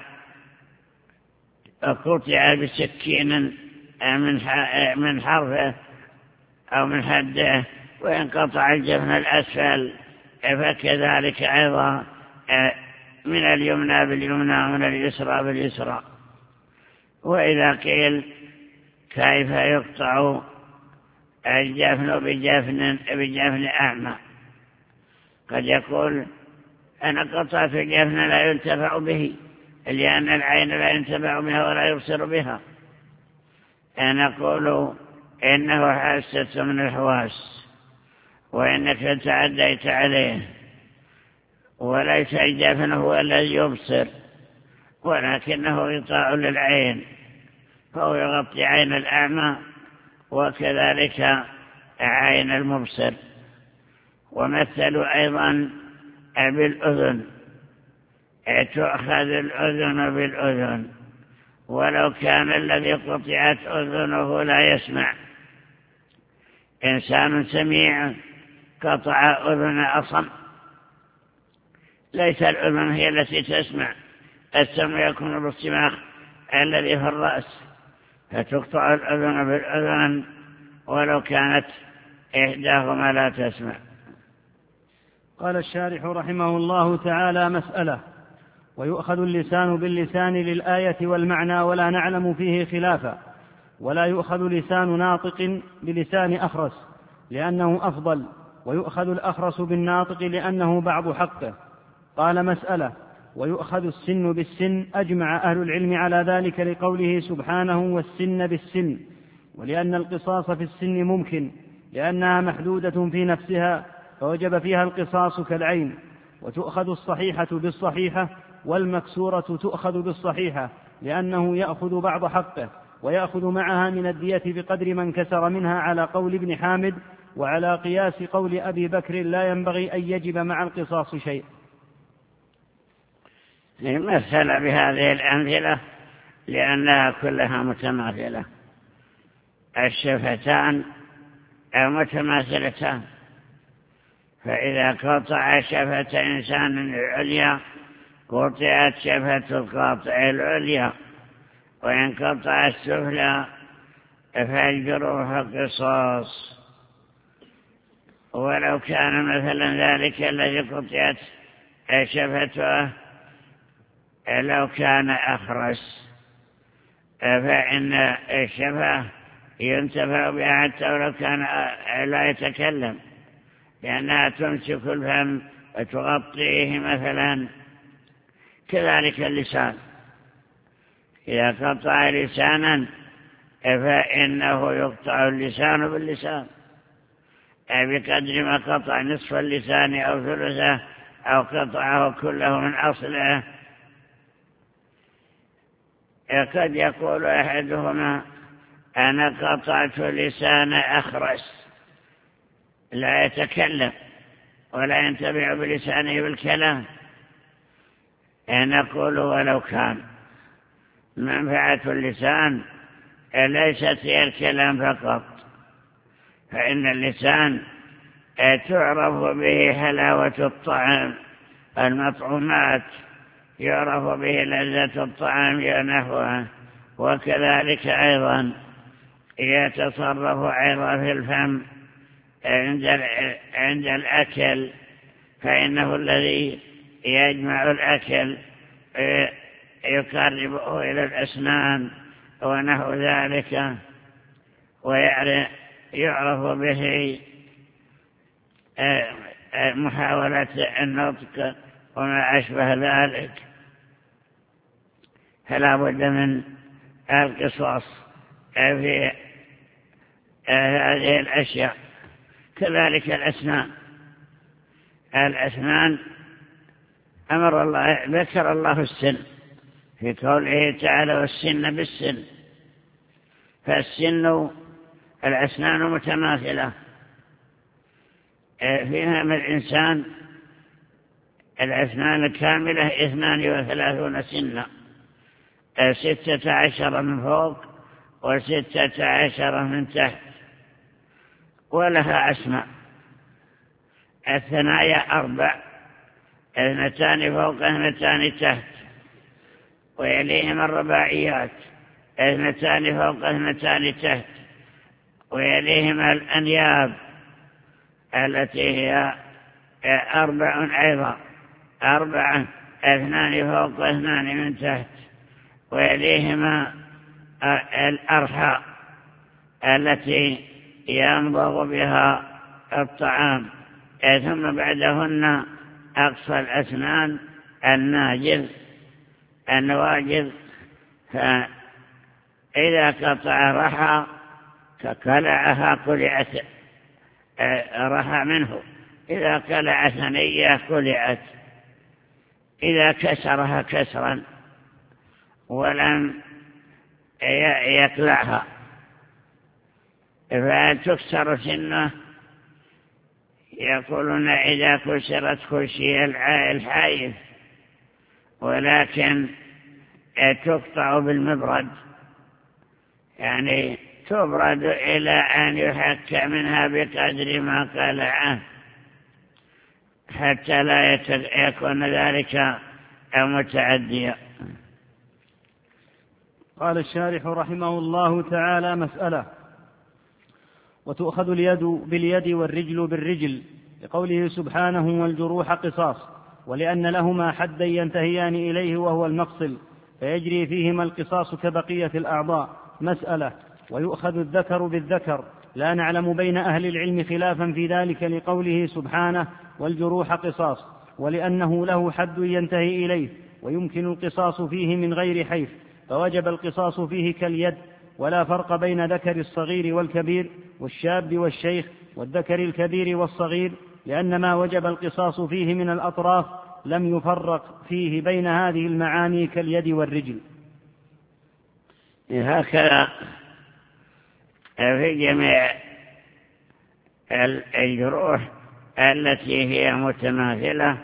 قطع بسكين من حرفه أو من حده، وانقطع الجفن الأسفل فكذلك أيضا من اليمنى باليمنى ومن اليسرى باليسرى. وإذا قيل كيف يقطع الجفن بجفن, بجفن أعمى، قد يقول أنا قطعت الجفن لا ينتفع به لأن العين لا ينتفع بها ولا يبصر بها. أنا أقول إنه حاسة من الحواس وإنك تعديت عليه، وليس الجفن هو الذي يبصر ولكنه غطاء للعين، فهو يغطي عين الأعمى وكذلك عين المبصر. ومثلوا أيضا بالأذن، تؤخذ الأذن بالأذن ولو كان الذي قطعت أذنه لا يسمع. إنسان سميع قطع أذن أصم، ليس الأذن هي التي تسمع، السمع يكون بالصماخ الذي في الرأس، فتقطع الأذن بالأذن ولو كانت إحداهما لا تسمع. قال الشارح رحمه الله تعالى: مسألة: ويؤخذ اللسان باللسان للآية والمعنى ولا نعلم فيه خلافا، ولا يؤخذ لسان ناطق بلسان أخرس لأنه أفضل، ويؤخذ الأخرس بالناطق لأنه بعض حقه. قال: مسألة: ويؤخذ السن بالسن، أجمع أهل العلم على ذلك لقوله سبحانه: والسن بالسن، ولأن القصاص في السن ممكن لأنها محدودة في نفسها فوجب فيها القصاص كالعين. وتؤخذ الصحيحة بالصحيحة، والمكسورة تؤخذ بالصحيحة لأنه يأخذ بعض حقه، ويأخذ معها من الدية بقدر من كسر منها على قول ابن حامد، وعلى قياس قول أبي بكر لا ينبغي أن يجب مع القصاص شيء. مثل بهذه الأمثلة لأنها كلها متماثلة، الشفتان متماثلتان، فإذا قطع شفة إنسان العليا قطعت شفة القاطع العليا، وإن قطع السفلى فالجروح قصاص. ولو كان مثلا ذلك الذي قطعت شفته لو كان أخرس فإن الشفة ينتفع بها حتى ولو كان لا يتكلم، لأنها تمسك الفم وتغطيه مثلا. كذلك اللسان، إذا قطع لسانا فإنه يقطع اللسان باللسان بقدر ما قطع نصف اللسان أو ثلثه أو قطعه كله من أصله. قد يقول أحدهما: أنا قطعت لسان أخرس لا يتكلم ولا ينتبع بلسانه بالكلام. نقول: ولو كان منفعة اللسان ليست هي الكلام فقط، فإن اللسان تعرف به حلاوة الطعام، المطعومات يعرف به لذة الطعام ونحوها، وكذلك أيضا يتصرف أيضا في الفم عند عند الأكل، فإنه الذي يجمع الأكل يقربه إلى الأسنان ونحو ذلك، ويعرف به محاولة النطق وما أشبه ذلك. فلا بد من القصاص في هذه الأشياء. كذلك الأسنان، الأسنان أمر الله ذكر الله السن في قوله تعالى: والسن بالسن، فالسن الأسنان متماثلة. فيها من الإنسان الأسنان الكاملة اثنان وثلاثون سنة، ستة عشر من فوق وستة عشر من تحت، ولها أسماء. الثنايا أربع، اثنتان فوق اثنتان تحت، ويليهما الرباعيات، اثنتان فوق اثنتان تحت، ويليهما الأنياب التي هي أربع أيضا، أربعة، اثنان فوق واثنان من تحت، ويليهما الأرحى التي ينضغ بها الطعام، ثم بعدهن أقصى الأسنان الناجذ النواجذ، فإذا قطع رحى فكلعها كلعت رحى منه، إذا كلع ثنية كلعت، إذا كسرها كسرا ولم يكلعها فتكسر سنه. يقولون إذا كسرت خشي الحائف، ولكن تقطع بالمبرد، يعني تبرد إلى أن يحك منها بقدر ما قلعه حتى لا يكون ذلك متعديا. قال الشارح رحمه الله تعالى: مسألة: وتؤخذ اليد باليد والرجل بالرجل، لقوله سبحانه: والجروح قصاص، ولأن لهما حدا ينتهيان إليه وهو المفصل، فيجري فيهما القصاص كبقية الأعضاء. مسألة: ويؤخذ الذكر بالذكر، لا نعلم بين أهل العلم خلافا في ذلك، لقوله سبحانه: والجروح قصاص، ولأنه له حد ينتهي إليه ويمكن القصاص فيه من غير حيف، فوجب القصاص فيه كاليد، ولا فرق بين ذكر الصغير والكبير والشاب والشيخ والذكر الكبير والصغير، لأن ما وجب القصاص فيه من الأطراف لم يفرق فيه بين هذه المعاني كاليد والرجل. هكذا في جميع الجروح التي هي متماثلة.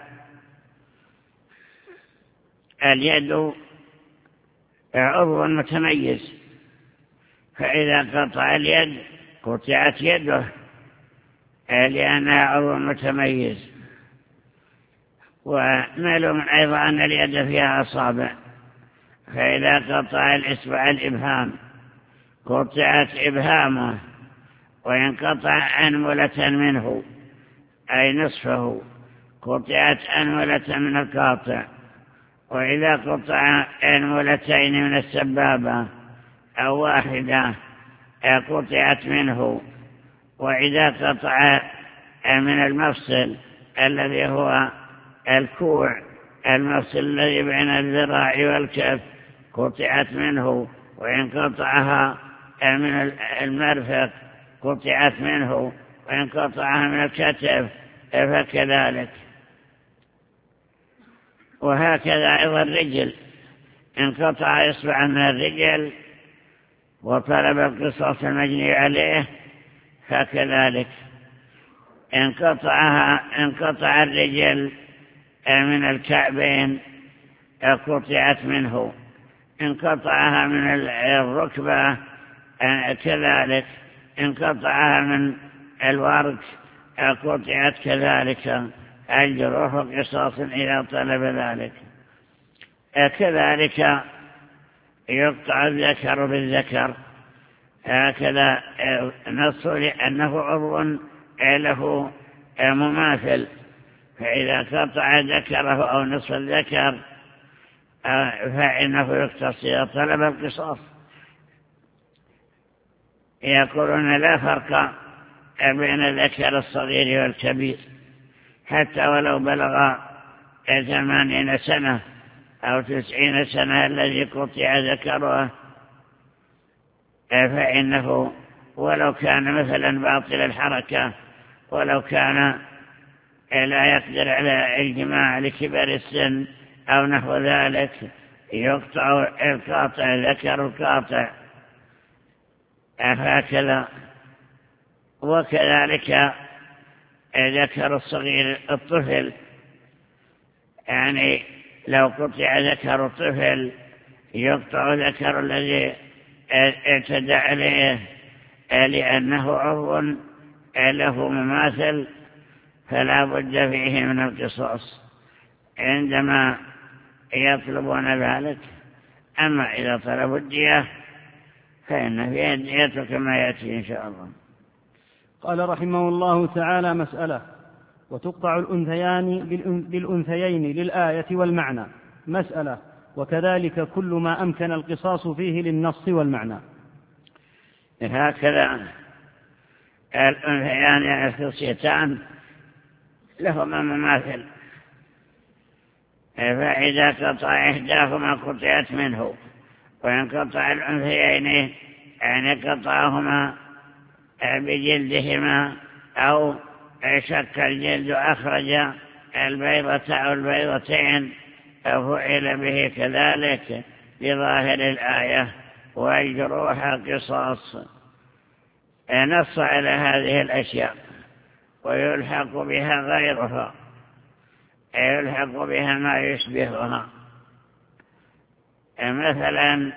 اليد عضو متميز، فإذا قطع اليد قطعت يده لأنها عضو متميز. ومعلوم أيضا أن اليد فيها أصابع، فإذا قطع الإصبع الإبهام قطعت إبهامه، وإن قطع أنملة منه أي نصفه قطعت أنملة من القاطع، وإذا قطع أنملتين من السبابة أو واحدة قطعت منه، وإذا قطع من المفصل الذي هو الكوع، المفصل الذي بين الذراع والكف قطعت منه، وإن قطعها من المرفق قطعت منه، وإن قطعها من الكتف فكذلك. وهكذا أيضا الرجل، إن قطع إصبعا من الرجل وطلب القصاص المجني عليه فكذلك. إن قطعها إن قطع الرجل من الكعبين قطعت منه، إن قطعها من الركبة كذلك، إن قطعها من الورك قطعت كذلك. الجروح قصاص إذا طلب ذلك. كذلك يقطع الذكر بالذكر، هكذا نص لأنه عضو له مماثل، فإذا قطع ذكره أو نصف الذكر فإنه يقتص إذا طلب القصاص. يقولون لا فرق بين الذكر الصغير والكبير، حتى ولو بلغ ثمانين سنة أو تسعين سنة الذي قطع ذكره، فإنه ولو كان مثلا باطل الحركة، ولو كان لا يقدر على الجماع لكبر السن أو نحو ذلك، يقطع القاطع ذكر القاطع هكذا. وكذلك ذكر الصغير الطفل، يعني لو قطع ذكر الطفل يقطع ذكر الذي اعتدى عليه، لأنه عضو له مماثل، فلا بد فيه من القصاص عندما يطلبون ذلك. أما إذا طلبوا الدية فإن فيها الدية كما يأتي إن شاء الله. قال رحمه الله تعالى: مسألة: وتقطع الأنثيان بالأنثيين للآية والمعنى. مسألة: وكذلك كل ما أمكن القصاص فيه للنص والمعنى. هكذا الأنثيان يعني الخصيتان لهما مماثل، فإذا قطع إحداهما قطعت منه، وإن قطع الأنثيين يعني قطعهما بجلدهما أو شك الجلد أخرج البيضة أو البيضتين أو فعل به كذلك لظاهر الآية والجروح قصاص. نص على هذه الأشياء ويلحق بها غيرها، يلحق بها ما يشبهها. مثلا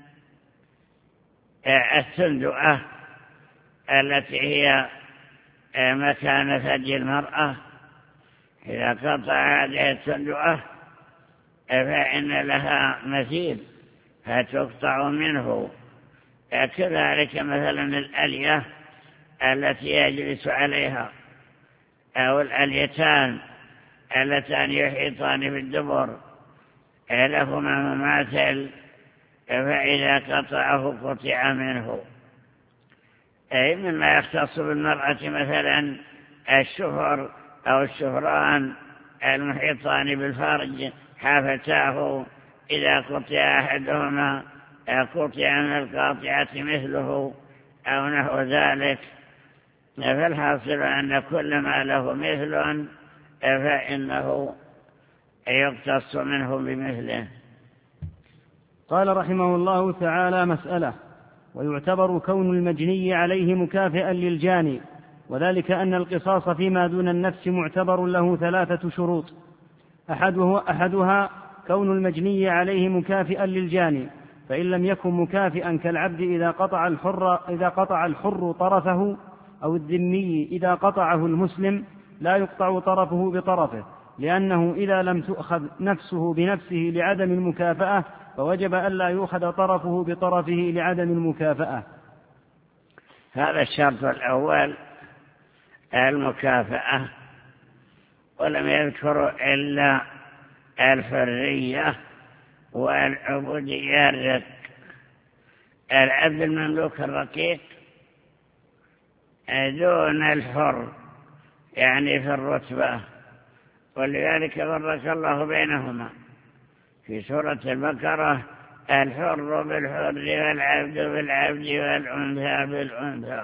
السندؤة التي هي مكان ثدي المرأة، إذا قطع هذه السندؤة فإن لها مثيل فتقطع منه. كذلك مثلا الألية التي يجلس عليها أو الأليتان اللتان يحيطان بالدبر لهما مماثل، فإذا قطعه قطع منه. أي مما يختص بالمرأة مثلا الشفر أو الشفران المحيطان بالفرج حافتاه، إذا قطع أحدهما قطع من القاطعة مثله أو نحو ذلك. فالحاصل أن كل ما له مثل فإنه يقتص منه بمثله. قال رحمه الله تعالى: مسألة: ويعتبر كون المجني عليه مكافئا للجاني، وذلك أن القصاص فيما دون النفس معتبر له ثلاثة شروط. أحدها, أحدها كون المجني عليه مكافئا للجاني، فإن لم يكن مكافئا كالعبد إذا قطع الحر, إذا قطع الحر طرفه، أو الذمي إذا قطعه المسلم، لا يقطع طرفه بطرفه، لأنه إذا لم تؤخذ نفسه بنفسه لعدم المكافأة فوجب ألا يؤخذ طرفه بطرفه لعدم المكافأة. هذا الشرط الأول المكافأة، ولم يذكر إلا الحرية والعبودية الرق. العبد المملوك الرقيق دون الحر يعني في الرتبة، ولذلك فرق الله بينهما في سورة البقرة: الحر بالحر والعبد بالعبد والأنثى بالأنثى.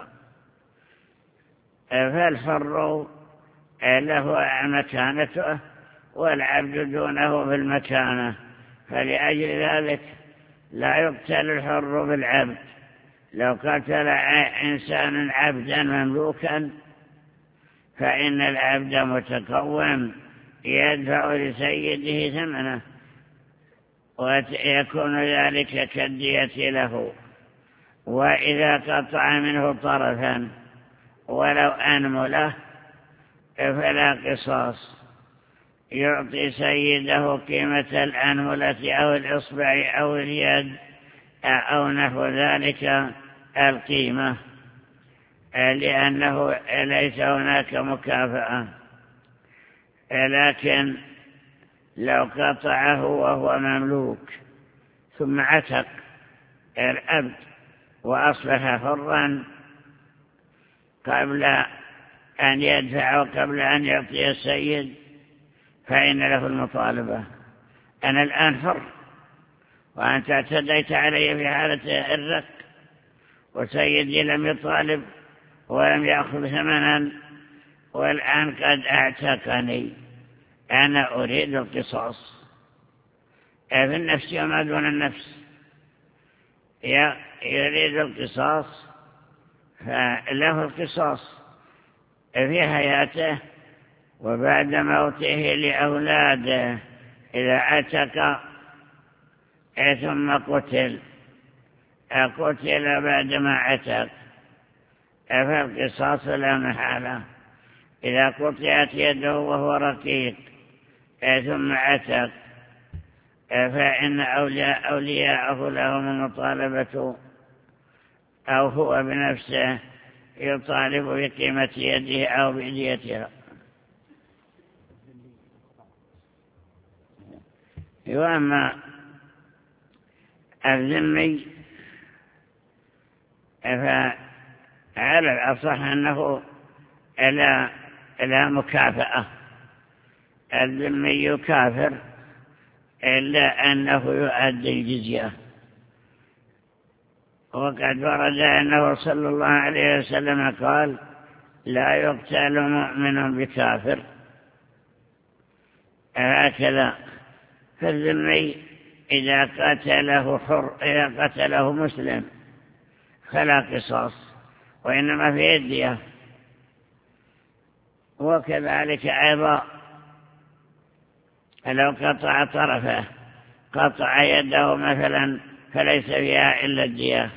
فالحر له مكانته والعبد دونه في المكانة، فلأجل ذلك لا يقتل الحر بالعبد. لو قتل إنسان عبدا مملوكا فإن العبد متقوم يدفع لسيده ثمنه، ويكون ذلك كالدية له. وإذا قطع منه طرفا ولو أنمله فلا قصاص، يعطي سيده قيمة الأنملة أو الإصبع أو اليد أو نحو ذلك القيمة، لأنه ليس هناك مكافأة. لكن لو قطعه وهو مملوك ثم عتق العبد وأصبح حرا قبل أن يدفع وقبل أن يعطي السيد، فإن له المطالبة: أنا الآن حر وأنت اعتديت علي في حالة الرق، وسيدي لم يطالب ولم يأخذ ثمنا، والآن قد اعتقني، أنا أريد القصاص. في النفس وما دون النفس يريد القصاص، فله القصاص في حياته وبعد موته لأولاده إذا عتق ثم قتل قتل بعدما عتق، فالقصاص لا محالة. إذا قطعت يده وهو رقيق ثم عتق فإن أولياء أولياءه لهم المطالبة، أو هو بنفسه يطالب بقيمة يده أو بديتها. وأما الذمي فعلى الأصح أنه لا, لا مكافأة. الذمي كافر إلا أنه يؤدي الجزية. وقد ورد أنه صلى الله عليه وسلم قال: لا يقتل مؤمن بكافر. هكذا فالذمي إذا قتله حر إذا قتله مسلم فلا قصاص، وإنما في الدية. وكذلك أيضا لو قطع طرفه، قطع يده مثلا، فليس فيها إلا الدية.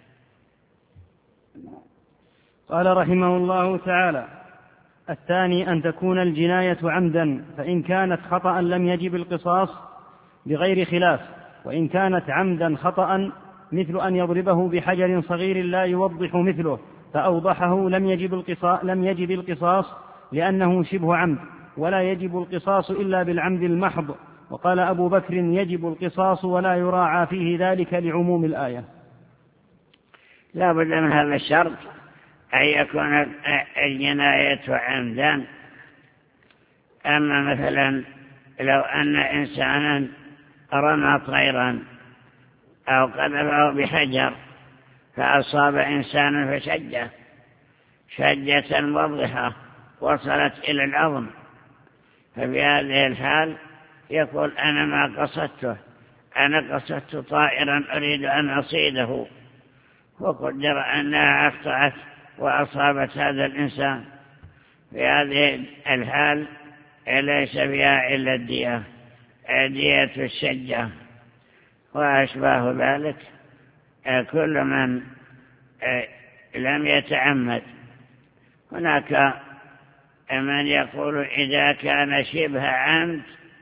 قال رحمه الله تعالى: الثاني أن تكون الجناية عمدا، فإن كانت خطأ لم يجب القصاص بغير خلاف، وإن كانت عمدا خطأ مثل أن يضربه بحجر صغير لا يوضح مثله فأوضحه لم يجب القصاص, لم يجب القصاص لأنه شبه عمد، ولا يجب القصاص إلا بالعمد المحض. وقال أبو بكر: يجب القصاص ولا يراعى فيه ذلك لعموم الآية. لا بد من هذا الشرط أن يكون الجناية عمدا. أما مثلا لو أن إنسانا رمى طيرا أو قذفه بحجر فأصاب إنسانا فشجه شجة واضحة وصلت إلى العظم، ففي هذه الحال يقول: أنا ما قصدته، أنا قصدت طائرا أريد أن أصيده، وقدر أنها أخطأت وأصابت هذا الإنسان. في هذه الحال ليس فيها إلا الدية، دية الشجة وأشباه ذلك. كل من لم يتعمد. هناك من يقول إذا كان شبه عمد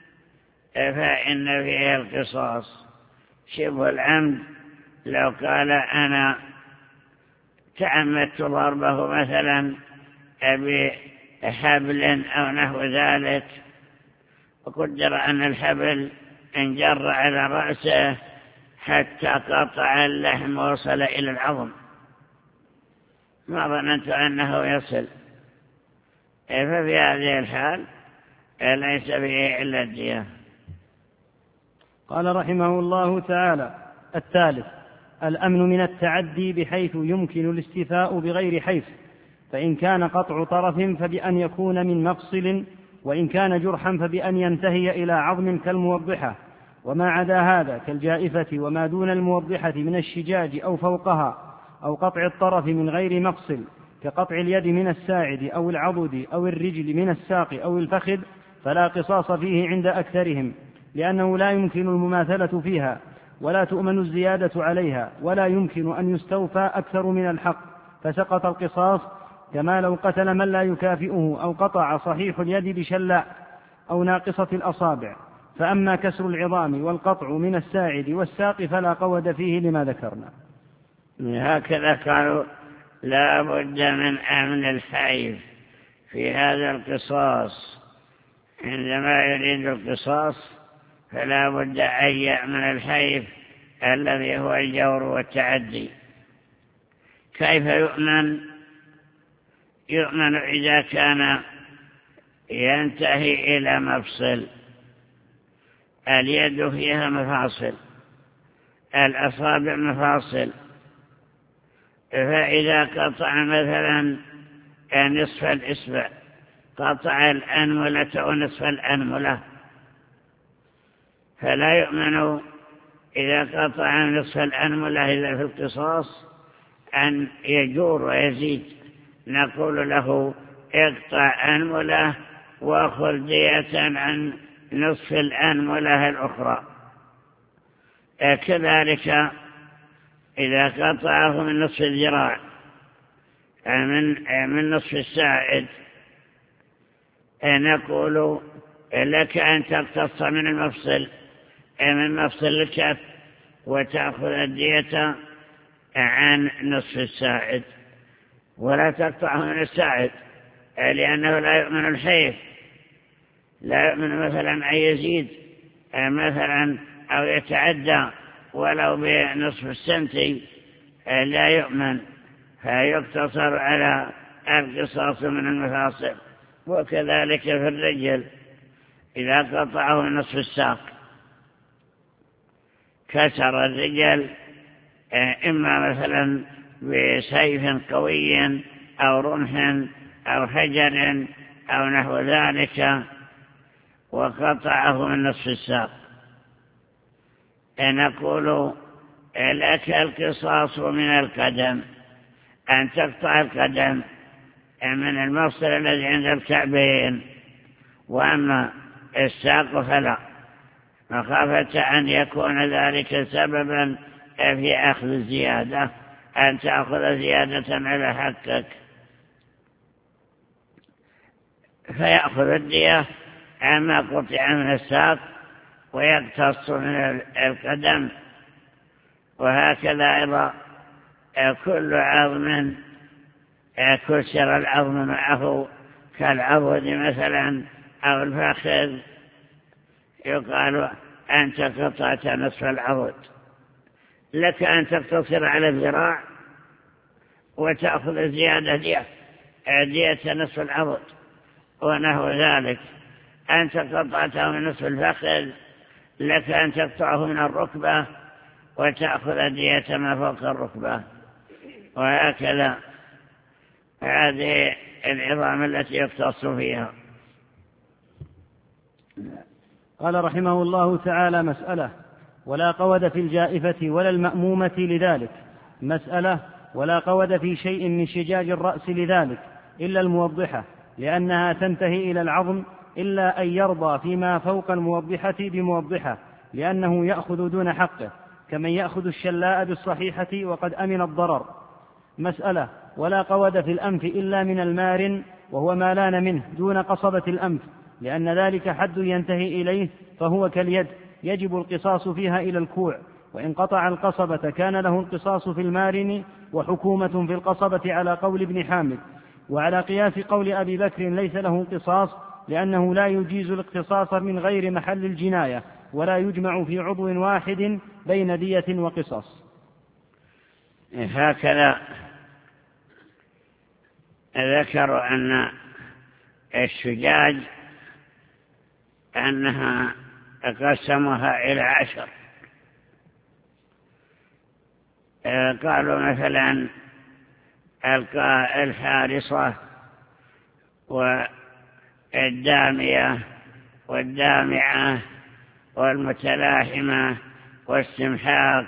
فإن فيه القصاص. شبه العمد لو قال: أنا تعمدت ضربه مثلا بحبل أو نحو ذلك، وقدر أن الحبل انجر على رأسه حتى قطع اللحم ووصل إلى العظم، ما ظننت أنه يصل، ففي هذه الحال ليس به إلا الدية. قال رحمه الله تعالى: الثالث الأمن من التعدي بحيث يمكن الاستيفاء بغير حيث، فإن كان قطع طرف فبأن يكون من مفصل، وإن كان جرحا فبأن ينتهي إلى عظم كالموضحة، وما عدا هذا كالجائفة وما دون الموضحة من الشجاج أو فوقها، أو قطع الطرف من غير مفصل كقطع اليد من الساعد أو العضد أو الرجل من الساق أو الفخذ، فلا قصاص فيه عند أكثرهم، لأنه لا يمكن المماثلة فيها، ولا تؤمن الزيادة عليها، ولا يمكن أن يستوفى أكثر من الحق، فسقط القصاص، كما لو قتل من لا يكافئه أو قطع صحيح اليد بشلاء أو ناقصة الأصابع. فأما كسر العظام والقطع من الساعد والساق فلا قود فيه لما ذكرنا. هكذا قالوا: لا بد من أمن الحيف في هذا القصاص. عندما يريد القصاص فلا بد أن يأمن الحيف الذي هو الجور والتعدي. كيف يؤمن؟ يؤمن إذا كان ينتهي إلى مفصل، اليد فيها مفاصل، الأصابع مفاصل، فإذا قطع مثلا نصف الإصبع، قطع الأنملة ونصف الأنملة، فلا يؤمن إذا قطع نصف الأنملة إلا في القصاص أن يجور ويزيد. نقول له: اقطع أنملة وأخذ دية عن نصف الأنملة الأخرى. كذلك إذا قطعه من نصف الذراع من من نصف الساعد، نقول لك أن تقتص من المفصل من مفصل الكف وتأخذ الدية عن نصف الساعد، ولا تقطعه من الساعد، لأنه لا يؤمن الحيف، لا يؤمن مثلا أن يزيد مثلا أو يتعدى ولو بنصف السنتي لا يؤمن، فيقتصر على القصاص من المفاصل. وكذلك في الرجل إذا قطعه نصف الساق كسر الرجل إما مثلا بسيف قوي أو رمح أو حجر أو نحو ذلك وقطعه من نصف الساق، نقول لك القصاص من القدم، أن تقطع القدم من المفصل الذي عند الكعبين، وأما الساق فلا، مخافة أن يكون ذلك سببا في أخذ الزيادة، أن تأخذ زيادة على حقك، فيأخذ الدية عما قطع من الساق ويقتص من القدم. وهكذا أيضا كل عظم كسر العظم معه كالعضد مثلا أو الفخذ، يقال أنت قطعت نصف العضد، لك أن تقتصر على الذراع وتأخذ زيادة دية دية نصف العضد ونحو ذلك. أنت قطعته من نصف الفخذ، لك أن تقطعه من الركبة وتأخذ دية ما فوق الركبة. وهكذا هذه العظام التي يقتص فيها. قال رحمه الله تعالى: مسألة: ولا قود في الجائفة ولا المأمومة لذلك. مسألة: ولا قود في شيء من شجاج الرأس لذلك إلا الموضحة، لأنها تنتهي إلى العظم، إلا أن يرضى فيما فوق الموضحة بموضحة، لأنه يأخذ دون حقه، كمن يأخذ الشلاء بالصحيحة وقد أمن الضرر. مسألة: ولا قود في الأنف إلا من المارن، وهو ما لان منه دون قصبة الأنف، لأن ذلك حد ينتهي إليه، فهو كاليد يجب القصاص فيها إلى الكوع، وإن قطع القصبة كان له القصاص في المارن وحكومة في القصبة على قول ابن حامد. وعلى قياس قول أبي بكر ليس له قصاص، لأنه لا يجيز الاقتصاص من غير محل الجناية، ولا يجمع في عضو واحد بين دية وقصاص. هكذا ذكروا أن الشجاج أنها قسمها إلى عشر. قالوا مثلا الحارصة والدامية والدامعة والمتلاحمة والسمحاق،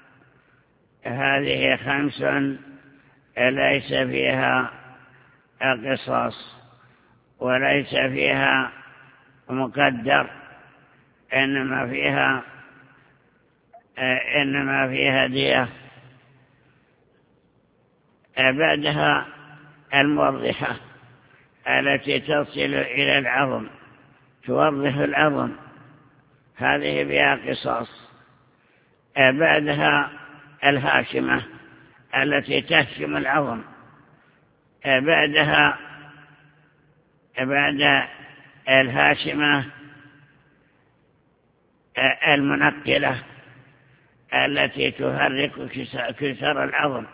هذه خمس ليس فيها قصاص وليس فيها مقدر، إنما فيها إنما فيها دية. بعدها الموضحة التي تصل إلى العظم، توضح العظم، هذه بها قصاص. بعدها الهاشمة التي تهشم العظم. بعدها بعد الهاشمة المنقلة التي تحرك كسر العظم.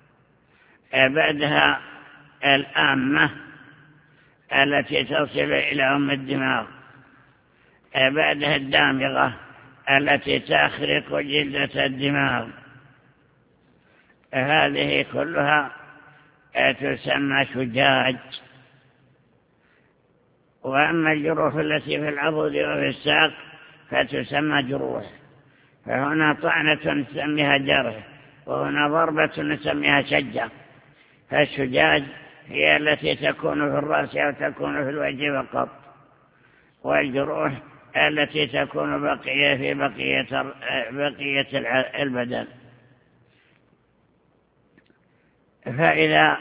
بعدها الآمة التي تصل إلى أم الدماغ. بعدها الدامغة التي تخرق جلدة الدماغ. هذه كلها تسمى شجاج. وأما الجروح التي في العضد وفي الساق فتسمى جروح، فهنا طعنة نسميها جرح، وهنا ضربة نسميها شجة. فالشجاج هي التي تكون في الرأس أو تكون في الوجه فقط، والجروح التي تكون بقية في بقية, بقية البدن. فإذا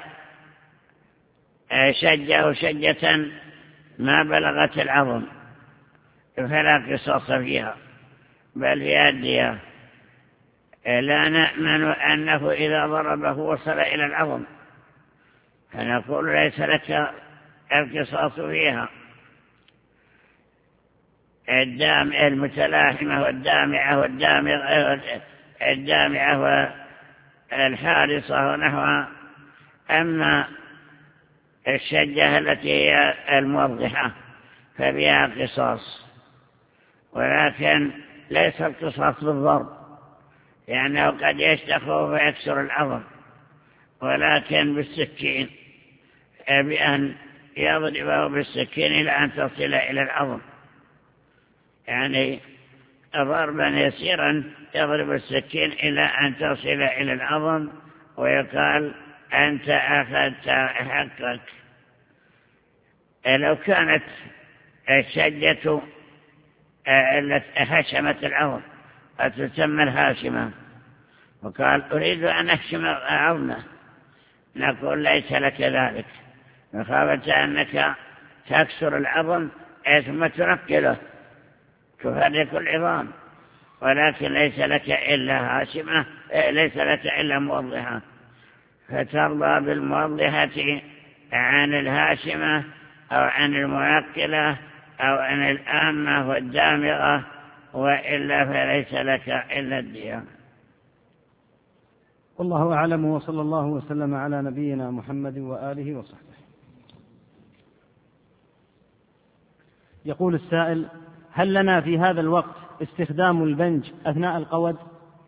شجه شجة ما بلغت العظم فلا قصاص فيها، بل فيها الدية. لا نأمن أنه إذا ضربه وصل إلى العظم، فنقول ليس لك القصاص فيها. الدامعة المتلاحمة والدامعة والدامعة الدامعة والحارصة ونحوها. أما الشجة التي هي الموضحة فبها قصاص، ولكن ليس القصاص بالضرب، لأنه قد يشتخه ويكسر العظم، ولكن بالسكين، بأن يضربه بالسكين إلى أن تصل إلى العظم، يعني ضربا يسيرا يضرب السكين إلى أن تصل إلى العظم، ويقال أنت أخذت حقك. لو كانت الشجة التي هشمت العظم فتسمى الهاشمة، وقال أريد أن أهشم عظمه، نقول ليس لك ذلك، مخافة أنك تكسر العظم ثم تنقله تفرق العظام، ولكن ليس لك إلا هاشمة، ليس لك إلا موضحة، فترضى بالموضحة عن الهاشمة أو عن المنقلة أو عن الآمة والدامغة، وإلا فليس لك إلا الدية. والله أعلم، وصلى الله وسلم على نبينا محمد وآله وصحبه. يقول السائل: هل لنا في هذا الوقت استخدام البنج أثناء القود؟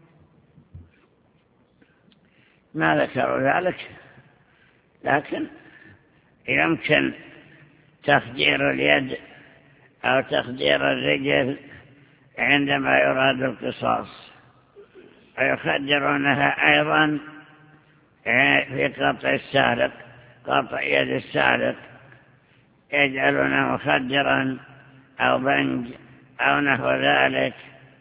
ما ذكروا ذلك، لكن يمكن تخدير اليد أو تخدير الرجل عندما يراد القصاص، ويخدرونها أيضا في قطع السارق، قطع يد السارق يجعلون مخدرا أو بنج أو نحو ذلك.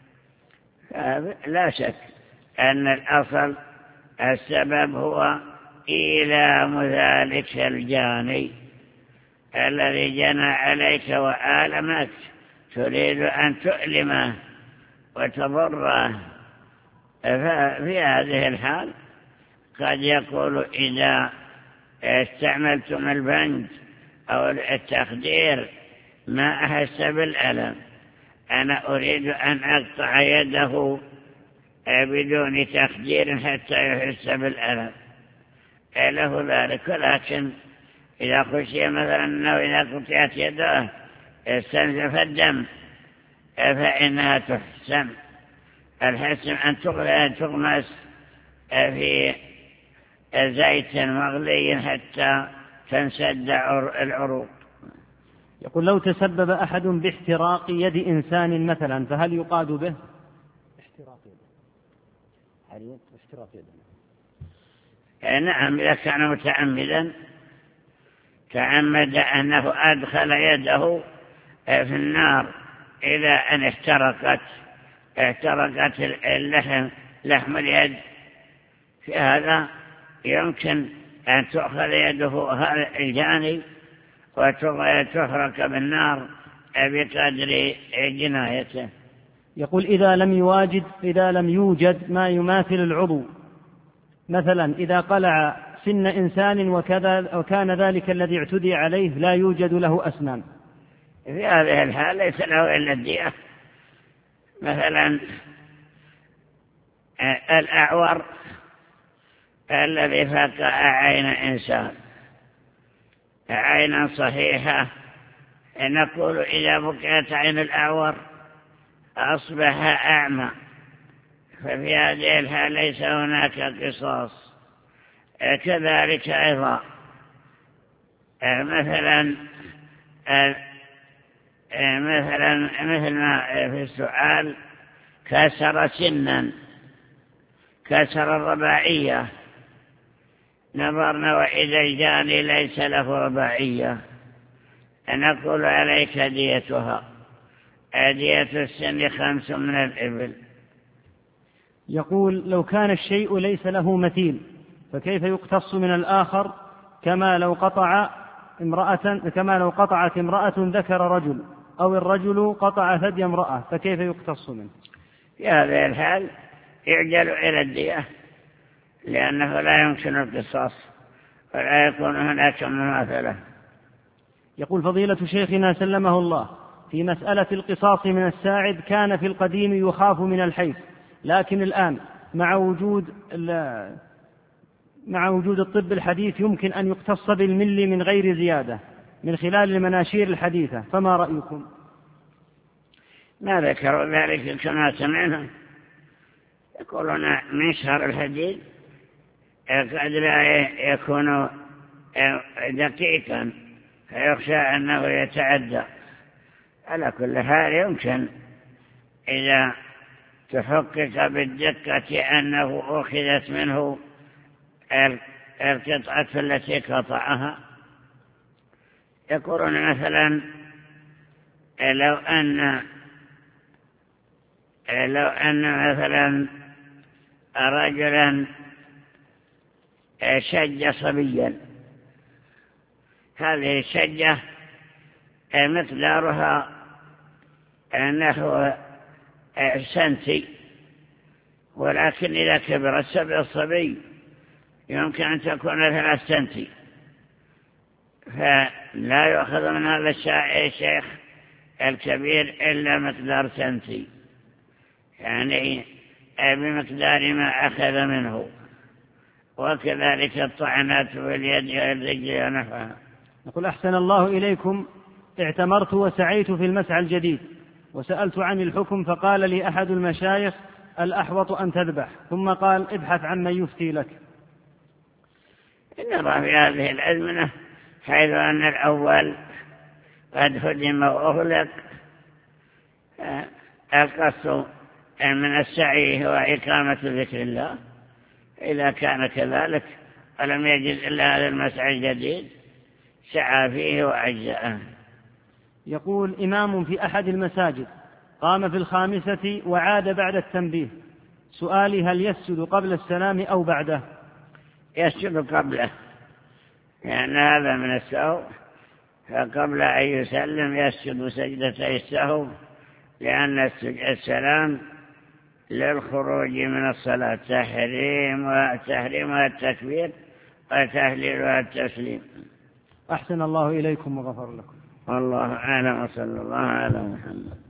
لا شك أن الأصل السبب هو إيلام ذلك الجاني الذي جنى عليك وآلمك، تريد أن تؤلمه وتضره. ففي هذه الحال قد يقول إذا استعملتم البنج أو التخدير ما أحس بالألم، أنا أريد أن أقطع يده بدون تخدير حتى يحس بالألم، له ذلك. ولكن إذا خشي مثلا أنه إذا قطعت يده استنزف الدم فإنها تحسن. الحسن أن تغمس في زيت مغلي حتى تنسد العروق. يقول: لو تسبب أحد باحتراق يد إنسان مثلا فهل يقاد به؟ احتراق يده، احتراق يده. نعم، إذا كان متعمدا تعمد أنه أدخل يده في النار إلى أن احترقت احترقت اللحم لحم اليد، في هذا يمكن أن تأخذ يده هذا الجاني وتحرق بالنار بقدر جنايته. يقول: إذا لم يواجد إذا لم يوجد ما يماثل العضو، مثلا إذا قلع سن إنسان وكذا وكان ذلك الذي اعتدي عليه لا يوجد له أسنان، في هذه الحال ليس له إلا الدية. مثلا الأعور الذي فقع عين إنسان عينا صحيحة، نقول إذا بقيت عين الأعور أصبح أعمى، ففي هذه الحال ليس هناك قصاص. كذلك أيضا مثلا مثلا مثل ما في السؤال كسر سنا، كسر الرباعية، نظرنا وإذا الجاني ليس له رباعية، نقول عليك ديتها، دية السن خمس من الإبل. يقول: لو كان الشيء ليس له مثيل فكيف يقتص من الآخر، كما لو قطع امرأة كما لو قطعت امرأة ذكر رجل، أو الرجل قطع ثدي امرأة، فكيف يقتص منه؟ في هذه الحال يعجل إلى الدية، لأنه لا يمكن القصاص ولا يكون هناك مماثلة. يقول: فضيلة شيخنا سلمه الله، في مسألة القصاص من الساعد كان في القديم يخاف من الحيف، لكن الآن مع وجود مع وجود الطب الحديث يمكن أن يقتص بالملي من غير زيادة من خلال المناشير الحديثة، فما رأيكم؟ ما ذكروا ذلك كما سمعنا، يقولون منشار الحديد قد لا يكون دقيقا فيخشى أنه يتعدى. على كل حال يمكن إذا تحقق بالدقة أنه أخذت منه القطعة التي قطعها. يقولون مثلا لو أن لو أن مثلا رجلا شج صبيا، هذه الشجة مقدارها نحو سنتي، ولكن إذا كبر الصبي يمكن أن تكون ثلاث سنتي، فلا يؤخذ من هذا الشيخ الكبير إلا مقدار سنتي، يعني بمقدار ما أخذ منه. وكذلك الطعنات باليد والرجل ونحوها. يقول أحسن الله إليكم، اعتمرت وسعيت في المسعى الجديد وسألت عن الحكم، فقال لي أحد المشايخ الأحوط أن تذبح، ثم قال ابحث عن من يفتي لك. نرى في هذه الأزمنة حيث أن الأول قد هدم وأغلق، القصد من السعي هو إقامة ذكر الله. إذا كان كذلك ولم يجد إلا هذا المسعى الجديد سعى فيه وأجزأه. يقول إمام في أحد المساجد قام في الخامسة وعاد بعد التنبيه، سؤالي هل يسجد قبل السلام أو بعده؟ يسجد قبله، لأن يعني هذا من السهو، فقبل أن يسلم يسجد سجدتي السهو، لأن السلام للخروج من الصلاة تحريمها التكبير وتهليلها التسليم. أحسن الله إليكم وغفر لكم. والله أعلم، وصلى الله على محمد.